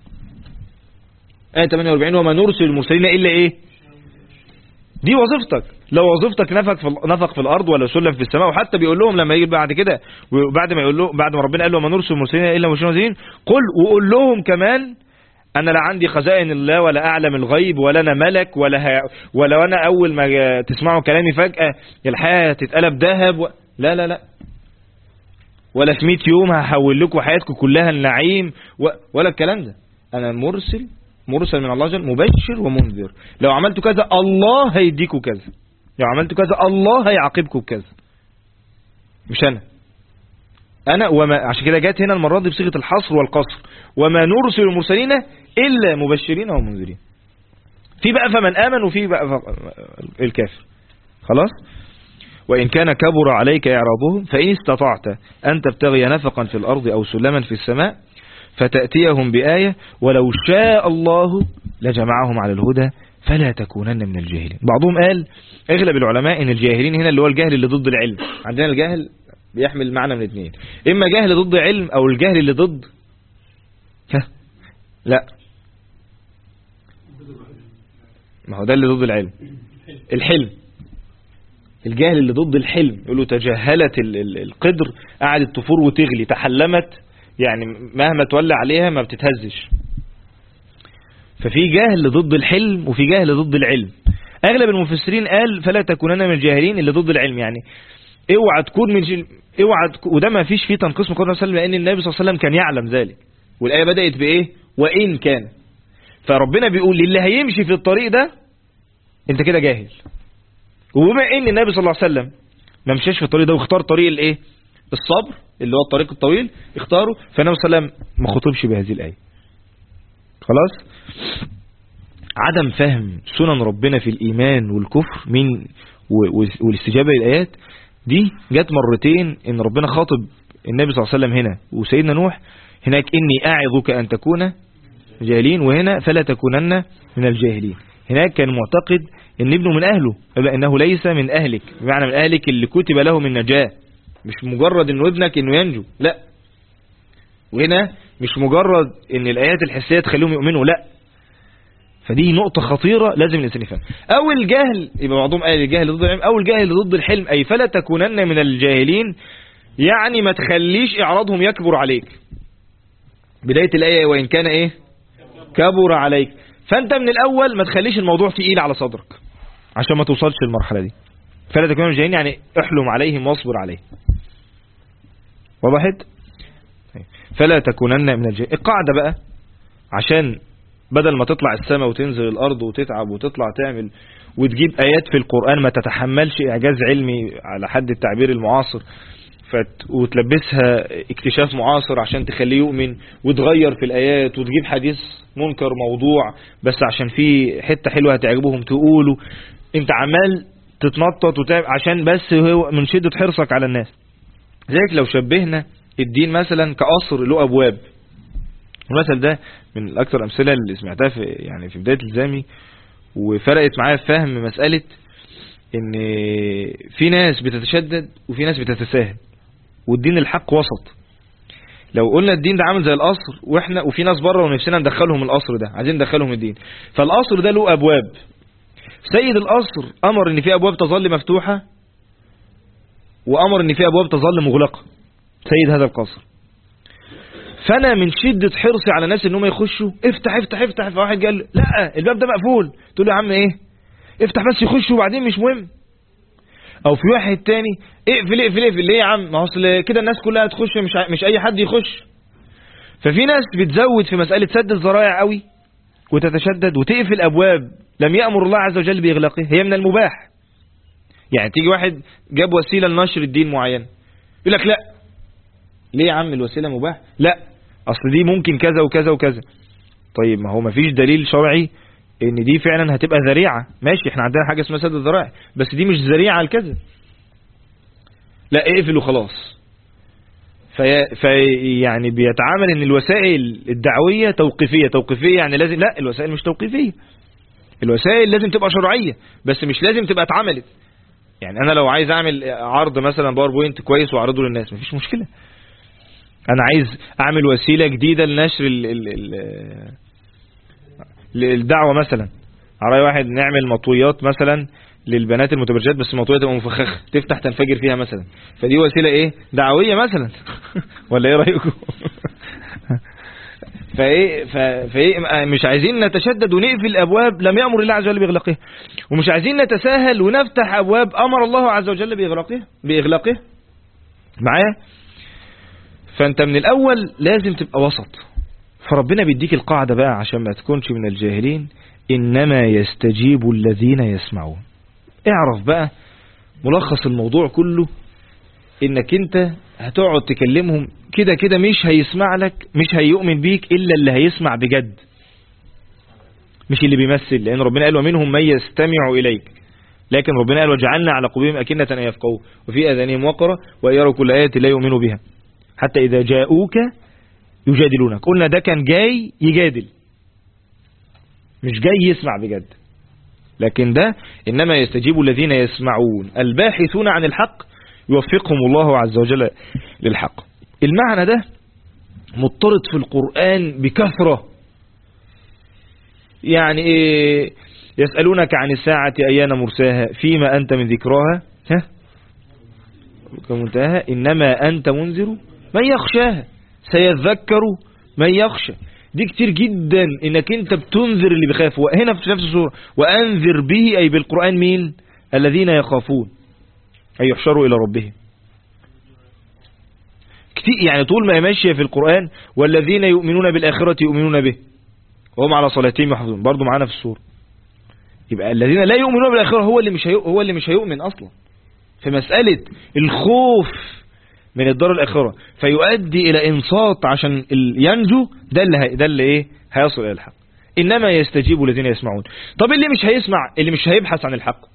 آية 48 وما نرسل المرسلين إلا إيه؟ دي وظيفتك. لو وظيفتك نفق في الأرض ولا سلم في السماء. وحتى بيقول لهم لما يجي بعد كده، وبعد ما يقول له، بعد ما ربنا قال له وما نرسل المرسلين إلا مبشرين ومنذرين، قل وقول لهم كمان انا لا عندي خزائن الله ولا اعلم الغيب ولا انا ملك ولا انا اول ما تسمعوا كلامي فجأة الحياة تتقلب ذهب لا لا لا، ولا في 100 يوم هحول لكم حياتكم كلها النعيم ولا الكلام ده. انا مرسل من الله جل مبشر ومنذر، لو عملتوا كذا الله هيديكوا كذا، لو عملتوا كذا الله هيعاقبكم بكذا. مش انا وما، عشان كده جت هنا المرة دي بصيغة الحصر والقصر، وما نرسل المرسلين الا مبشرين ومنذرين. في بقى فمن امن وفي بقى الكافر. خلاص. وإن كان كبر عليك إعراضهم فإن استطعت أن تبتغي نفقا في الأرض أو سلما في السماء فتأتيهم بآية ولو شاء الله لجمعهم على الهدى فلا تكونن من الجاهلين. بعضهم قال، اغلب العلماء ان الجاهلين هنا اللي هو الجهل اللي ضد العلم. عندنا الجهل بيحمل معنى من اثنين، اما جهل ضد علم او الجهل اللي ضد لا، ما هو ده اللي ضد العلم، الحلم. الجهل اللي ضد الحلم، يقولوا تجهلت القدر، قعدت تفور وتغلي، تحلمت يعني مهما تولى عليها ما بتتهزش. ففي جهل ضد الحلم وفي جهل ضد العلم. اغلب المفسرين قال فلا تكونن من الجاهلين اللي ضد العلم، يعني اوعى تكون من وده ما فيش فيه تنقيص من قول الله، لان النبي صلى الله عليه وسلم كان يعلم ذلك، والايه بدات بايه؟ وان كان. فربنا بيقول للي هيمشي في الطريق ده انت كده جاهل. وبما ان النبي صلى الله عليه وسلم ما مشاش في الطريق ده واختار طريق الايه؟ الصبر اللي هو الطريق الطويل، اختاره، فالنبي صلى الله عليه وسلم ما خطبش بهذه الايه. خلاص. عدم فهم سنن ربنا في الإيمان والكفر من والاستجابة للآيات دي جت مرتين، ان ربنا خاطب النبي صلى الله عليه وسلم هنا وسيدنا نوح هناك إني أعظك أن تكون جاهلين، وهنا فلا تكونن من الجاهلين. هناك كان معتقد ان ابنه من أهله، إنه ليس من أهلك، بمعنى من أهلك اللي كتب له من نجاة، مش مجرد انه ابنك انه ينجو، لا. وهنا مش مجرد ان الآيات الحسية تخليهم يؤمنوا، لا. فدي نقطة خطيرة لازم الإنسان يفهم. أو الجهل، يبقى بعضهم قال الجهل ضد العلم، أو الجهل ضد الحلم، أي فلا تكونن من الجاهلين، يعني ما تخليش إعراضهم يكبر عليك. بداية الآية وإن كان إيه؟ كبر عليك. فأنت من الأول ما تخليش الموضوع تقيل على صدرك عشان ما توصلش للمرحلة دي. فلا تكونن من الجاهلين يعني احلم عليهم واصبر عليهم. وضحت؟ فلا تكونن من الجاهلين. القاعدة بقى عشان بدل ما تطلع السماء وتنزل الأرض وتتعب وتطلع تعمل وتجيب آيات في القرآن ما تتحملش إعجاز علمي على حد التعبير المعاصر، وتلبسها اكتشاف معاصر عشان تخليه يؤمن، وتغير في الآيات وتجيب حديث منكر موضوع بس عشان في حتة حلوة هتعجبهم تقوله، انت عمال تتنطط وتعب عشان بس هو من شدة حرصك على الناس. زيك لو شبهنا الدين مثلا كقصر له أبواب. المثل ده من الأكثر الأمثلة اللي سمعتها في بداية الزامي، وفرقت معايا في فهم مسألة ان في ناس بتتشدد وفي ناس بتتساهل، والدين الحق وسط. لو قلنا الدين ده عامل زي القصر وفي ناس بره ونفسنا ندخلهم القصر ده، عايزين ندخلهم الدين، فالقصر ده له أبواب. سيد القصر أمر ان في أبواب تظل مفتوحة، وأمر ان في أبواب تظل مغلقة، سيد هذا القصر. فانا من شدة حرصي على الناس انهم يخشوا افتح افتح افتح، فواحد قال لا الباب ده مقفول، تقول له يا عم ايه افتح بس يخشوا وبعدين مش مهم. او في واحد تاني اقفل اقفل اقفل، ليه يا عم ما اصل كده الناس كلها هتخش، مش اي حد يخش. ففي ناس بتزود في مسألة سد الذرائع قوي وتتشدد وتقفل ابواب لم يأمر الله عز وجل باغلاقها، هي من المباح. يعني تيجي واحد جاب وسيلة لنشر الدين معين يقول لك لا، ليه يا عم الوسيلة مباح؟ لا اصل دي ممكن كذا وكذا وكذا. طيب ما هو ما فيش دليل شرعي ان دي فعلا هتبقى ذريعة. ماشي احنا عندنا حاجة اسمها سد الذرائع، بس دي مش ذريعة لكذا. لا اقفل وخلاص. يعني بيتعامل ان الوسائل الدعوية توقيفية يعني لازم، لا الوسائل مش توقيفية، الوسائل لازم تبقى شرعية بس مش لازم تبقى اتعملت. يعني انا لو عايز اعمل عرض مثلا باوربوينت كويس واعرضه للناس مفيش مشكلة. انا عايز اعمل وسيلة جديدة لنشر الدعوة مثلا، على واحد نعمل مطويات مثلا للبنات المتبرجات بس مطوية تبقى مفخخة تفتح تنفجر فيها مثلا، فدي وسيلة ايه دعوية مثلا ولا ايه رأيكم؟ فايه مش عايزين نتشدد ونقفل ابواب لم يأمر الله عز وجل باغلاقها، ومش عايزين نتساهل ونفتح ابواب امر الله عز وجل باغلاقها معايا. فانت من الاول لازم تبقى وسط. فربنا بيديك القاعدة بقى عشان ما تكونش من الجاهلين، انما يستجيب الذين يسمعون. اعرف بقى ملخص الموضوع كله، انك انت هتقعد تكلمهم كده كده مش هيسمع لك، مش هيؤمن بيك الا اللي هيسمع بجد، مش اللي بيمثل. لان ربنا قال ومنهم من يستمع اليك، لكن ربنا قال وجعلنا على قلوبهم أكنة أن يفقهوا وفي آذانهم وقرا وإن يروا كل آية لا يؤمنوا بها حتى إذا جاءوك يجادلونك. قلنا ده كان جاي يجادل، مش جاي يسمع بجد. لكن ده إنما يستجيب الذين يسمعون الباحثون عن الحق يوفقهم الله عز وجل للحق. المعنى ده مضطرد في القرآن بكثرة. يعني إيه؟ يسألونك عن الساعة أيان مرساها فيما أنت من ذكراها كمنتهى إنما أنت منذر من يخشاها سيذكر من يخشى. دي كتير جدا إنك أنت بتنذر اللي بيخاف. وهنا في نفس السورة وأنذر به أي بالقرآن مين؟ الذين يخافون أي يحشروا إلى ربهم. كتير يعني طول ما ماشية في القرآن والذين يؤمنون بالآخرة يؤمنون به وهم على صلاتهم يحافظون، برضو معانا في السورة. يبقى الذين لا يؤمنون بالآخرة هو اللي مش هيؤمن أصلا. في مسألة الخوف من الدار الآخرة فيؤدي إلى إنصات عشان ينجو، ده اللي إيه هيصل إلى الحق. إنما يستجيب الذين يسمعون. طب اللي مش هيسمع، اللي مش هيبحث عن الحق،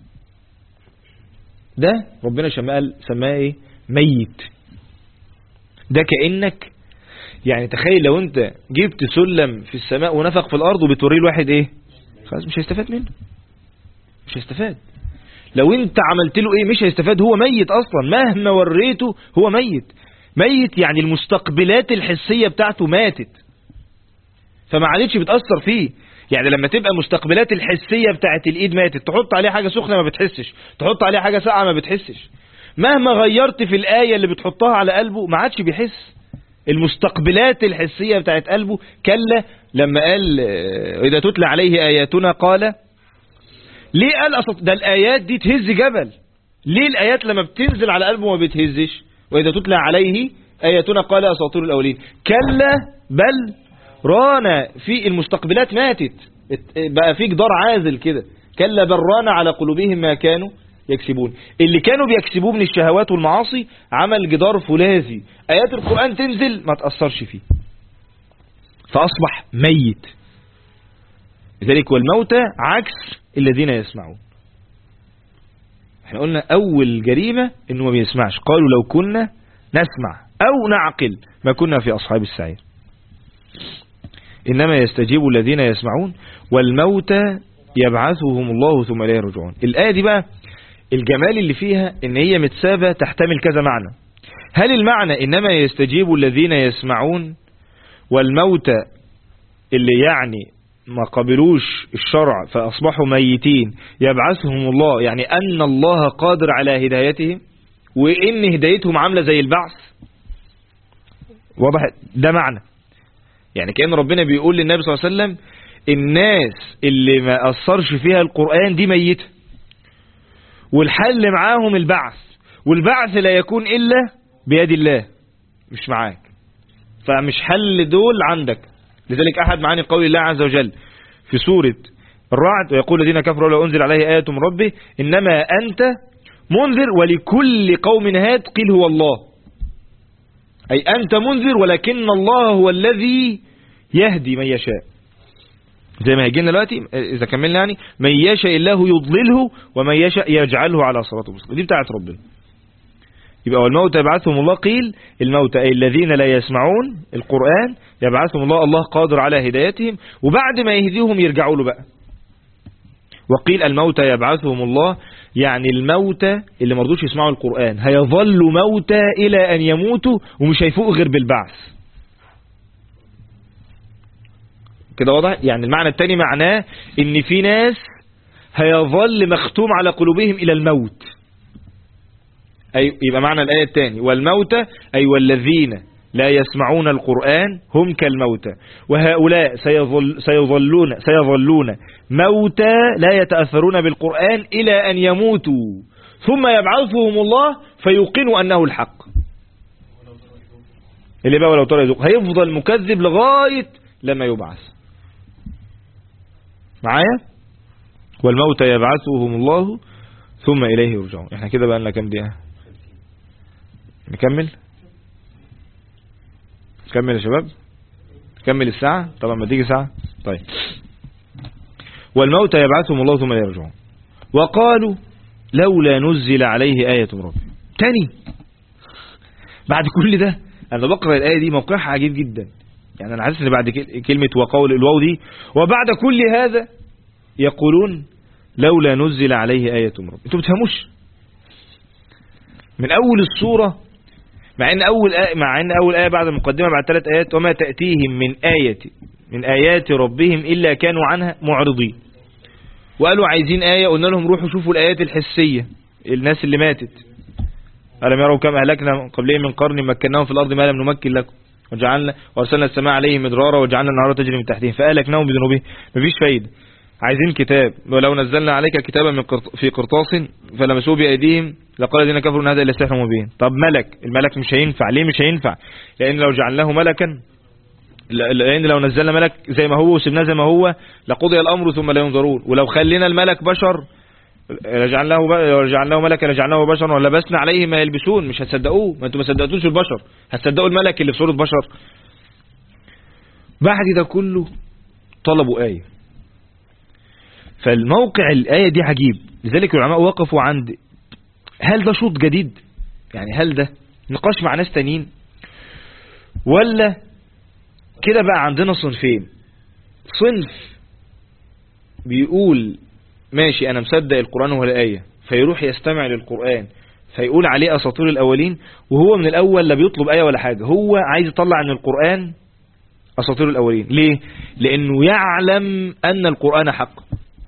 ده ربنا سماه إيه؟ ميت. ده كأنك يعني تخيل لو أنت جبت سلم في السماء ونفق في الأرض وبتوريه الواحد إيه، خلاص مش هيستفاد منه، مش هيستفاد. لو انت عملت له ايه مش هيستفاد، هو ميت اصلا مهما وريته، هو ميت يعني المستقبلات الحسية بتاعته ماتت فما عادتش بتأثر فيه. يعني لما تبقى مستقبلات الحسية بتاعت الايد ماتت، تحط عليه حاجة سخنة ما بتحسش، تحط عليه حاجة ساقعة ما بتحسش، مهما غيرت في الآية اللي بتحطها على قلبه ما عادش بيحس. المستقبلات الحسية بتاعت قلبه كلا. لما قال إذا تتلى عليه آياتنا قال ليه؟ قال ده الآيات دي تهز جبل. ليه الآيات لما بتنزل على قلبه ما بتهزش؟ وإذا تتلى عليه آياتنا قال أساطير الأولين. كلا بل ران في المستقبلات ماتت، بقى في جدار عازل كده. كلا بل ران على قلوبهم ما كانوا يكسبون. اللي كانوا بيكسبوه من الشهوات والمعاصي عمل جدار فولاذي، آيات القرآن تنزل ما تأثرش فيه فأصبح ميت. لذلك والموتى عكس الذين يسمعون. احنا قلنا أول جريمة إنه ما بيسمعش. قالوا لو كنا نسمع أو نعقل ما كنا في أصحاب السعير. إنما يستجيب الذين يسمعون والموتى يبعثهم الله ثم إليه يرجعون. الآية دي بقى الجمال اللي فيها إن هي متسابة تحتمل كذا معنى. هل المعنى إنما يستجيب الذين يسمعون والموتى اللي يعني ما قبلوش الشرع فأصبحوا ميتين يبعثهم الله، يعني أن الله قادر على هدايتهم وإن هدايتهم عاملة زي البعث؟ واضح ده معنى. يعني كأن ربنا بيقول للنبي صلى الله عليه وسلم الناس اللي ما أثرش فيها القرآن دي ميتة، والحل معاهم البعث، والبعث لا يكون إلا بيد الله مش معاك، فمش حل دول عندك. لذلك أحد معاني قول الله عز وجل في سورة الرعد ويقول الذين كفروا لو أنزل عليه آية من ربه إنما أنت منذر ولكل قوم هاد قيل هو الله. أي أنت منذر ولكن الله هو الذي يهدي من يشاء. زي ما هيجينا دلوقتي إذا كملنا يعني من يشاء الله يضلله ومن يشاء يجعله على صراط مستقيم. دي بتاعت ربنا. يبقى والموتى يبعثهم الله، قيل الموتى أي الذين لا يسمعون القرآن يبعثهم الله، الله قادر على هدايتهم وبعد ما يهديهم يرجعوا له بقى. وقيل الموتى يبعثهم الله يعني الموتى اللي مرضوش يسمعوا القرآن هيظلوا موتى إلى أن يموتوا ومش هيفوقوا غير بالبعث. كده واضح؟ يعني المعنى التاني معناه ان في ناس هيظل مختوم على قلوبهم إلى الموت. أي يبقى معنى الآية الثاني والموتى أي والذين لا يسمعون القرآن هم كالموتى وهؤلاء سيظلون موتى لا يتأثرون بالقرآن إلى أن يموتوا ثم يبعثهم الله فيوقنوا أنه الحق. اللي بقى ولو ترى يذوق هيفضل مكذب لغاية لما يبعث معايا. والموتى يبعثهم الله ثم إليه يرجعون. احنا كده بقى لنا كام دقيقة؟ نكمل يا شباب، نكمل الساعة طبعا ما تيجي ساعة. طيب والموتى يبعثهم الله ثم إليه يرجعون. وقالوا لولا نزل عليه آية من ربه. تاني بعد كل ده أنا بقرأ الآية دي موقعها عجيب جدا. يعني أنا حاسس إن بعد كلمة وقول الواو دي وبعد كل هذا يقولون لولا نزل عليه آية من ربه. انتوا بتفهموش من أول السورة مع ان اول آية بعد المقدمة بعد 3 آيات وما تأتيهم من آيات ربهم إلا كانوا عنها معرضين. وقالوا عايزين آية، قلنا لهم روحوا شوفوا الآيات الحسية الناس اللي ماتت. ألم يروا كم أهلكنا قبلهم من قرن مكناهم في الأرض ما لم نمكن لكم وارسلنا السماء عليهم مدرارا وجعلنا النهار تجري من تحتهم فأهلكناهم بذنوبهم. مفيش فايدة. عايزين كتاب ولو نزلنا عليك كتابا في قرطاس فلمسوه بأيديهم لقال الذين كفروا ان هذا الا سحر مبين. طب الملك مش هينفع. ليه مش هينفع؟ لان لو جعلناه ملكا، لان لو نزلنا ملك زي ما هو وسبناه زي ما هو لقضي الامر ثم لا ينظرون. ولو خلينا الملك بشر جعلناه ملكا لجعلناه بشرا ولبسنا عليه ما يلبسون. مش هتصدقوه. ما انتوا ما صدقتوش البشر، هتصدقوا الملك اللي في صورة بشر. بعد ده كله طلبوا آية. فالموقع الآية دي عجيب. لذلك العلماء وقفوا عند هل ده شوط جديد؟ يعني هل ده نقاش مع ناس تانيين ولا كده بقى عندنا صنفين؟ صنف بيقول ماشي أنا مصدق القرآن هو الآية فيروح يستمع للقرآن فيقول عليه أساطير الأولين، وهو من الأول لا بيطلب آية ولا حاجة، هو عايز يطلع عن القرآن أساطير الأولين. ليه؟ لأنه يعلم أن القرآن حق.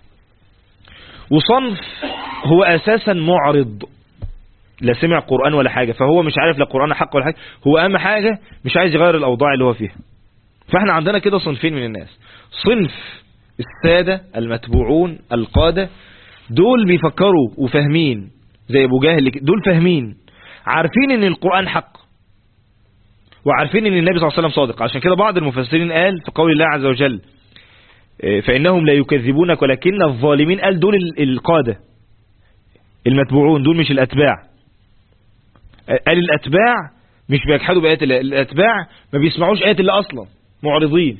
وصنف هو أساسا معرض لا سمع قرآن ولا حاجة، فهو مش عارف لا قرآن حق ولا حاجة، هو أهم حاجة مش عايز يغير الأوضاع اللي هو فيها. فاحنا عندنا كده صنفين من الناس. صنف السادة المتبوعون القادة، دول بيفكروا وفاهمين زي أبو جهل، دول فاهمين عارفين ان القرآن حق وعارفين ان النبي صلى الله عليه وسلم صادق. عشان كده بعض المفسرين قال في قول الله عز وجل فإنهم لا يكذبونك ولكن الظالمين، قال دول القادة المتبوعون، دول مش الأتباع. قال الأتباع مش بيجحدوا بآيات الله، الأتباع ما بيسمعوش آيات الله أصلا معرضين.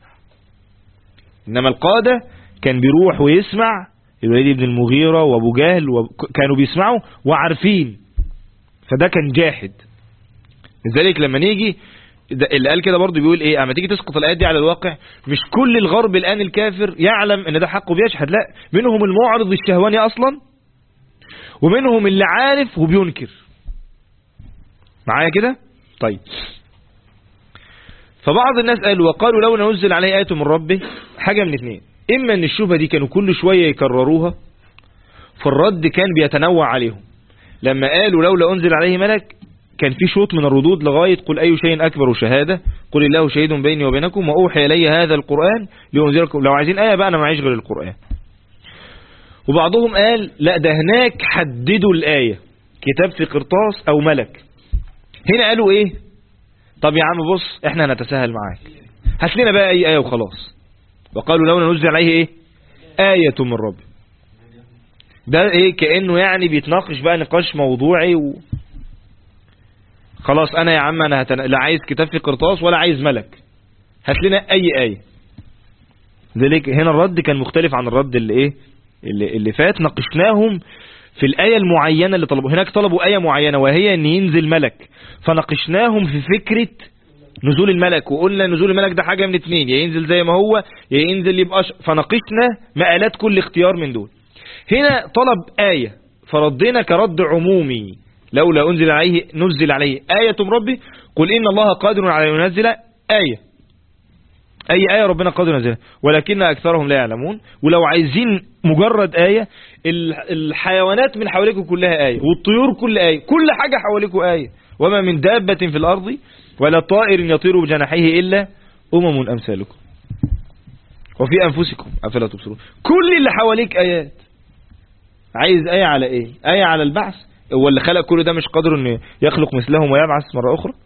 إنما القادة كان بيروح ويسمع، الوليد بن المغيرة وأبو جهل كانوا بيسمعوا وعارفين، فده كان جاحد. لذلك لما نيجي اللي قال كده برضه بيقول ايه، اما تيجي تسقط الايات دي على الواقع مش كل الغرب الان الكافر يعلم ان ده حق وبيشهد، لا، منهم المعرض الشهواني اصلا ومنهم اللي عارف وبينكر. معايا كده؟ طيب فبعض الناس وقالوا لو نزل عليه آية من ربه. حاجة من اثنين، اما ان الشبهة دي كانوا كل شوية يكرروها فالرد كان بيتنوع عليهم. لما قالوا لولا انزل عليه ملك كان في شوط من الردود لغاية قل أي شيء أكبر شهادة قل الله شهيد بيني وبينكم وأوحي إلي هذا القرآن لأنذركم. لو عايزين آية بقى أنا معيش غير القرآن. وبعضهم قال لا ده هناك حددوا الآية كتاب في قرطاس أو ملك. هنا قالوا إيه؟ طب يا عم بص إحنا هنتساهل معاك، هات لنا بقى أي آية وخلاص. وقالوا لو ننزل عليه إيه؟ آية من رب. ده إيه؟ كأنه يعني بيتناقش بقى نقاش موضوعي خلاص انا يا عم انا لا عايز كتاب في قرطاس ولا عايز ملك، هات لنا اي آية. ذلك هنا الرد كان مختلف عن الرد اللي فات. ناقشناهم في الآية المعينة اللي طلبوا. هناك طلبوا آية معينة وهي ان ينزل ملك، فناقشناهم في فكرة نزول الملك وقلنا نزول الملك ده حاجة من اتنين، يا ينزل زي ما هو يا ينزل يبقى فناقشنا مآلات كل اختيار من دول. هنا طلب آية فردنا كرد عمومي لولا نزل عليه آية من ربي قل إن الله قادر على أن ينزل آية. أي آية ربنا قادر ينزلها ولكن أكثرهم لا يعلمون. ولو عايزين مجرد آية، الحيوانات من حواليكم كلها آية والطيور كل آية، كل حاجة حواليكم آية. وما من دابة في الأرض ولا طائر يطير بجناحيه إلا أمم أمثالكم وفي أنفسكم أفلا تبصرون. كل اللي حواليك آيات. عايز آية على إيه؟ آية على البعث؟ هو اللي خلق كل ده مش قادر أن يخلق مثلهم ويبعث مرة أخرى؟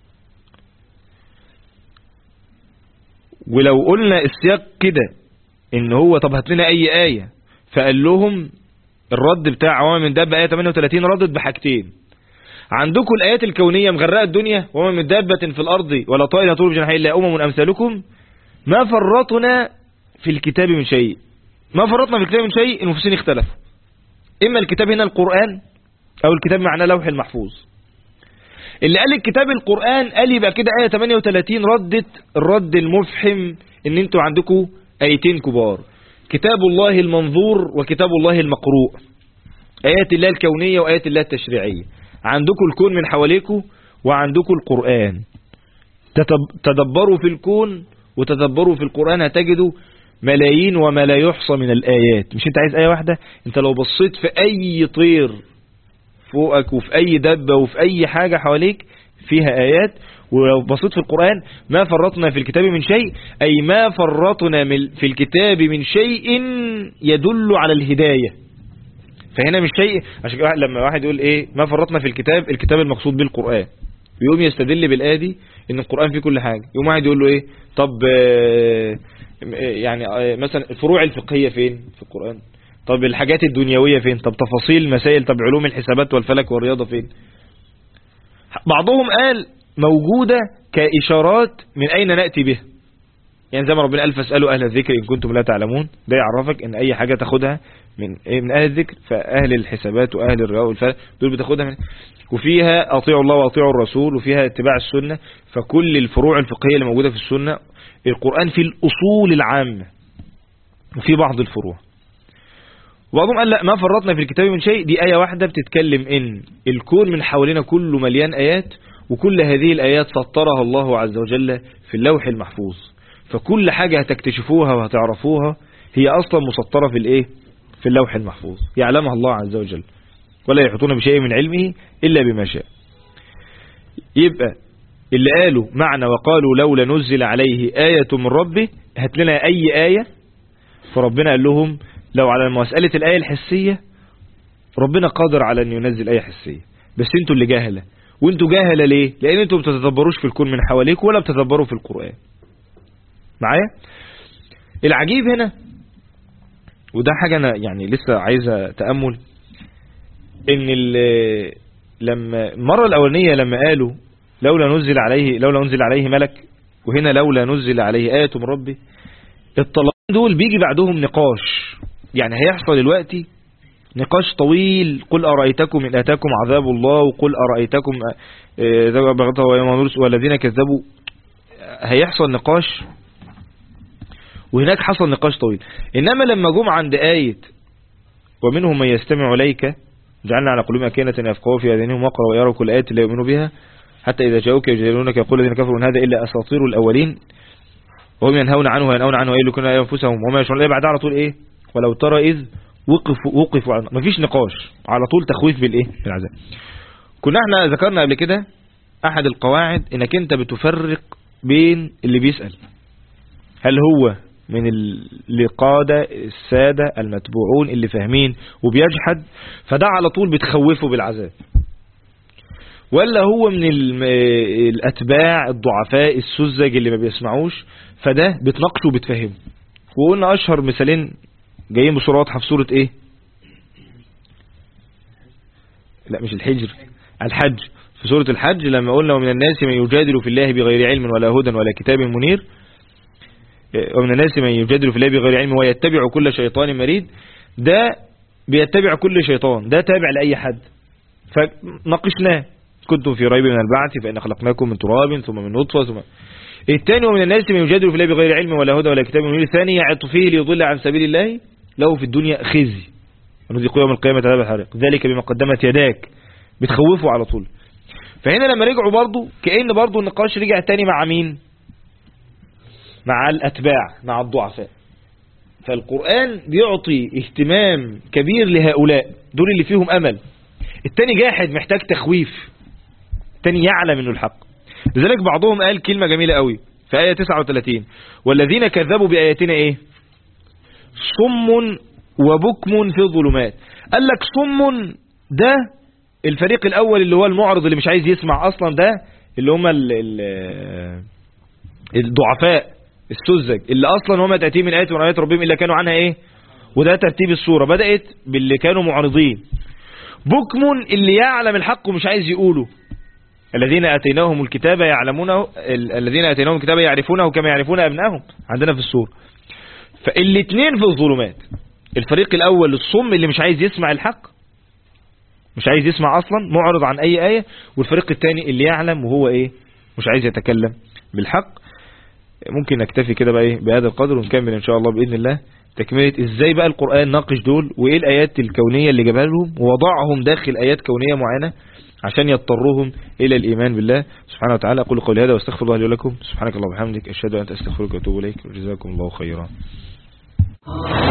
ولو قلنا السياق كده إن هو طب هات لنا أي آية، فقال لهم الرد بتاع وما من دابة آية 38 ردت بحاجتين. عندكم الآيات الكونية مغرقة الدنيا، وما من دابة في الأرض ولا طائر يطير بجناحيه إلا أمم أمثالكم ما فرطنا في الكتاب من شيء. ما فرطنا في الكتاب من شيء، المفسرين اختلفوا. إما الكتاب هنا القرآن أو الكتاب معناه لوح المحفوظ. اللي قال الكتاب القرآن قال يبقى كده آية 38 ردت الرد المفحم إن انتوا عندكم آيتين كبار، كتاب الله المنظور وكتاب الله المقروء، آيات الله الكونية وآيات الله التشريعية. عندكم الكون من حواليكم وعندكم القرآن. تدبروا في الكون وتدبروا في القرآن هتجدوا ملايين وما لا يحصى من الآيات. مش انت عايز آية واحدة، انت لو بصيت في أي طير فوقك وفي أي دبة وفي أي حاجة حواليك فيها آيات. ولو بصيت في القرآن ما فرطنا في الكتاب من شيء، أي ما فرطنا في الكتاب من شيء يدل على الهداية. فهنا مش شيء، عشان كده لما واحد يقول ايه ما فرطنا في الكتاب، الكتاب المقصود بالقرآن، ويقوم يستدل بالآية دي ان القرآن فيه كل حاجة. يقوم واحد يقول له ايه طب يعني مثلا الفروع الفقهية فين في القرآن؟ طب الحاجات الدنيوية فين؟ طب تفاصيل مسائل، طب علوم الحسابات والفلك والرياضة فين؟ بعضهم قال موجودة كإشارات من أين نأتي بها، يعني زي ما ربنا قال فاسألوا أهل الذكر إن كنتم لا تعلمون. ده يعرفك إن أي حاجة تاخدها من أهل الذكر، فأهل الحسابات وأهل الرياضة والفلك دول بتاخدها من، وفيها أطيعوا الله وأطيعوا الرسول، وفيها اتباع السنة. فكل الفروع الفقهية اللي موجودة في السنة، القرآن في الأصول العامة وفي بعض الفروع. وبعضهم قال لا ما فرطنا في الكتاب من شيء، دي آية واحدة بتتكلم إن الكون من حوالينا كله مليان آيات، وكل هذه الآيات سطرها الله عز وجل في اللوح المحفوظ. فكل حاجة هتكتشفوها وهتعرفوها هي أصلا مسطرة في الإيه؟ في اللوح المحفوظ، يعلمها الله عز وجل، ولا يحيطون بشيء من علمه إلا بما شاء. يبقى اللي قالوا معنى وقالوا لولا نزل عليه آية من ربه، هات لنا أي آية. فربنا قال لهم لو على مسألة الآية الحسية ربنا قادر على أن ينزل آية حسية، بس انتوا اللي جاهلة. وانتوا جاهلة ليه؟ لأن انتوا ما بتتدبروش في الكون من حواليك ولا بتتدبروا في القرآن. معايا؟ العجيب هنا، وده حاجة أنا يعني لسه عايزة تأمل، إن لما المرة الأولانية لما قالوا لولا نزل عليه ملك، وهنا لولا نزل عليه آية من ربه، الطلبين دول بيجي بعدهم نقاش. يعني هيحصل دلوقتي نقاش طويل، قل أرأيتكم إن أتاكم عذاب الله، وقل أرأيتكم والذين كذبوا. هيحصل نقاش، وهناك حصل نقاش طويل. إنما لما جم عند آية ومنهم من يستمع إليك جعلنا على قلوبهم أكنة يفقهوا في آذانهم وقرا ويروا كل آية لا يؤمنوا بها حتى إذا جاءوك يجادلونك يقول الذين كفروا إن هذا إلا أساطير الأولين وهم ينهون عنه وينأون عنه ويهلكون أنفسهم وما يشعرون. بعد على طول إيه؟ ولو ترى إذ وقفوا عنه. مفيش نقاش، على طول تخويف بالإيه؟ بالعذاب. كنا احنا ذكرنا قبل كده أحد القواعد إنك أنت بتفرق بين اللي بيسأل، هل هو من القادة السادة المتبوعون اللي فاهمين وبيجحد فده على طول بتخوفه بالعذاب، ولا هو من الأتباع الضعفاء السذج اللي ما بيسمعوش فده بتناقشه وبتفهمه. وقلنا أشهر مثالين جايين بصورة واضحة في سورة إيه؟ لا مش الحجر، الحج. في سورة الحج لما قلنا ومن الناس من يجادل في الله بغير علم ولا هدى ولا كتاب منير، ومن الناس من يجادل في الله بغير علم ويتبع كل شيطان مريد. ده بيتبع كل شيطان، ده تابع لأي حد. فناقشناه كنتم في ريب من البعث فإن خلقناكم من تراب ثم من نطفة ثم. الثاني ومن الناس من يجادل في الله بغير علم ولا هدى ولا كتاب منير، ثاني يعطفه ليضل عن سبيل الله له في الدنيا خزي ونذيق يوم القيامة عذاب الحريق ذلك بما قدمت يداك. بتخوفوا على طول. فهنا لما رجعوا برضو كأن برضو النقاش رجع تاني مع مين؟ مع الأتباع، مع الضعفاء. فالقرآن بيعطي اهتمام كبير لهؤلاء دول اللي فيهم أمل. التاني جاحد محتاج تخويف، التاني يعلم انه الحق. لذلك بعضهم قال كلمة جميلة قوي في آية 39: والذين كذبوا بآياتنا ايه؟ صم وبكم في الظلمات. قال لك صم ده الفريق الاول اللي هو المعرض اللي مش عايز يسمع اصلا، ده اللي هم الضعفاء السذج اللي اصلا هم تأتي من آيات من آيات ربهم الا كانوا عنها ايه. وده ترتيب السورة، بدأت باللي كانوا معرضين. بكم اللي يعلم الحق ومش عايز يقوله. الذين آتيناهم الكتاب يعلمونه، الذين آتيناهم الكتاب يعرفونه كما يعرفون أبنائهم عندنا في السورة. فالاثنين في الظلمات، الفريق الأول الصم اللي مش عايز يسمع الحق، مش عايز يسمع أصلا، معرض عن أي آية، والفريق الثاني اللي يعلم وهو إيه، مش عايز يتكلم بالحق. ممكن نكتفي كده بقى إيه بهذا القدر، ونكمل إن شاء الله بإذن الله تكملة إزاي بقى القرآن ناقش دول، وإيه الآيات الكونية اللي جابها لهم ووضعهم داخل آيات كونية معينة عشان يضطروهم إلى الإيمان بالله سبحانه وتعالى. أقول قولي هذا واستغفر الله لي ولكم. سبحانك اللهم وبحمدك، أشهد أن لا إله إلا أنت، أستغفرك وأتوب إليك، وجزاكم الله خيرا.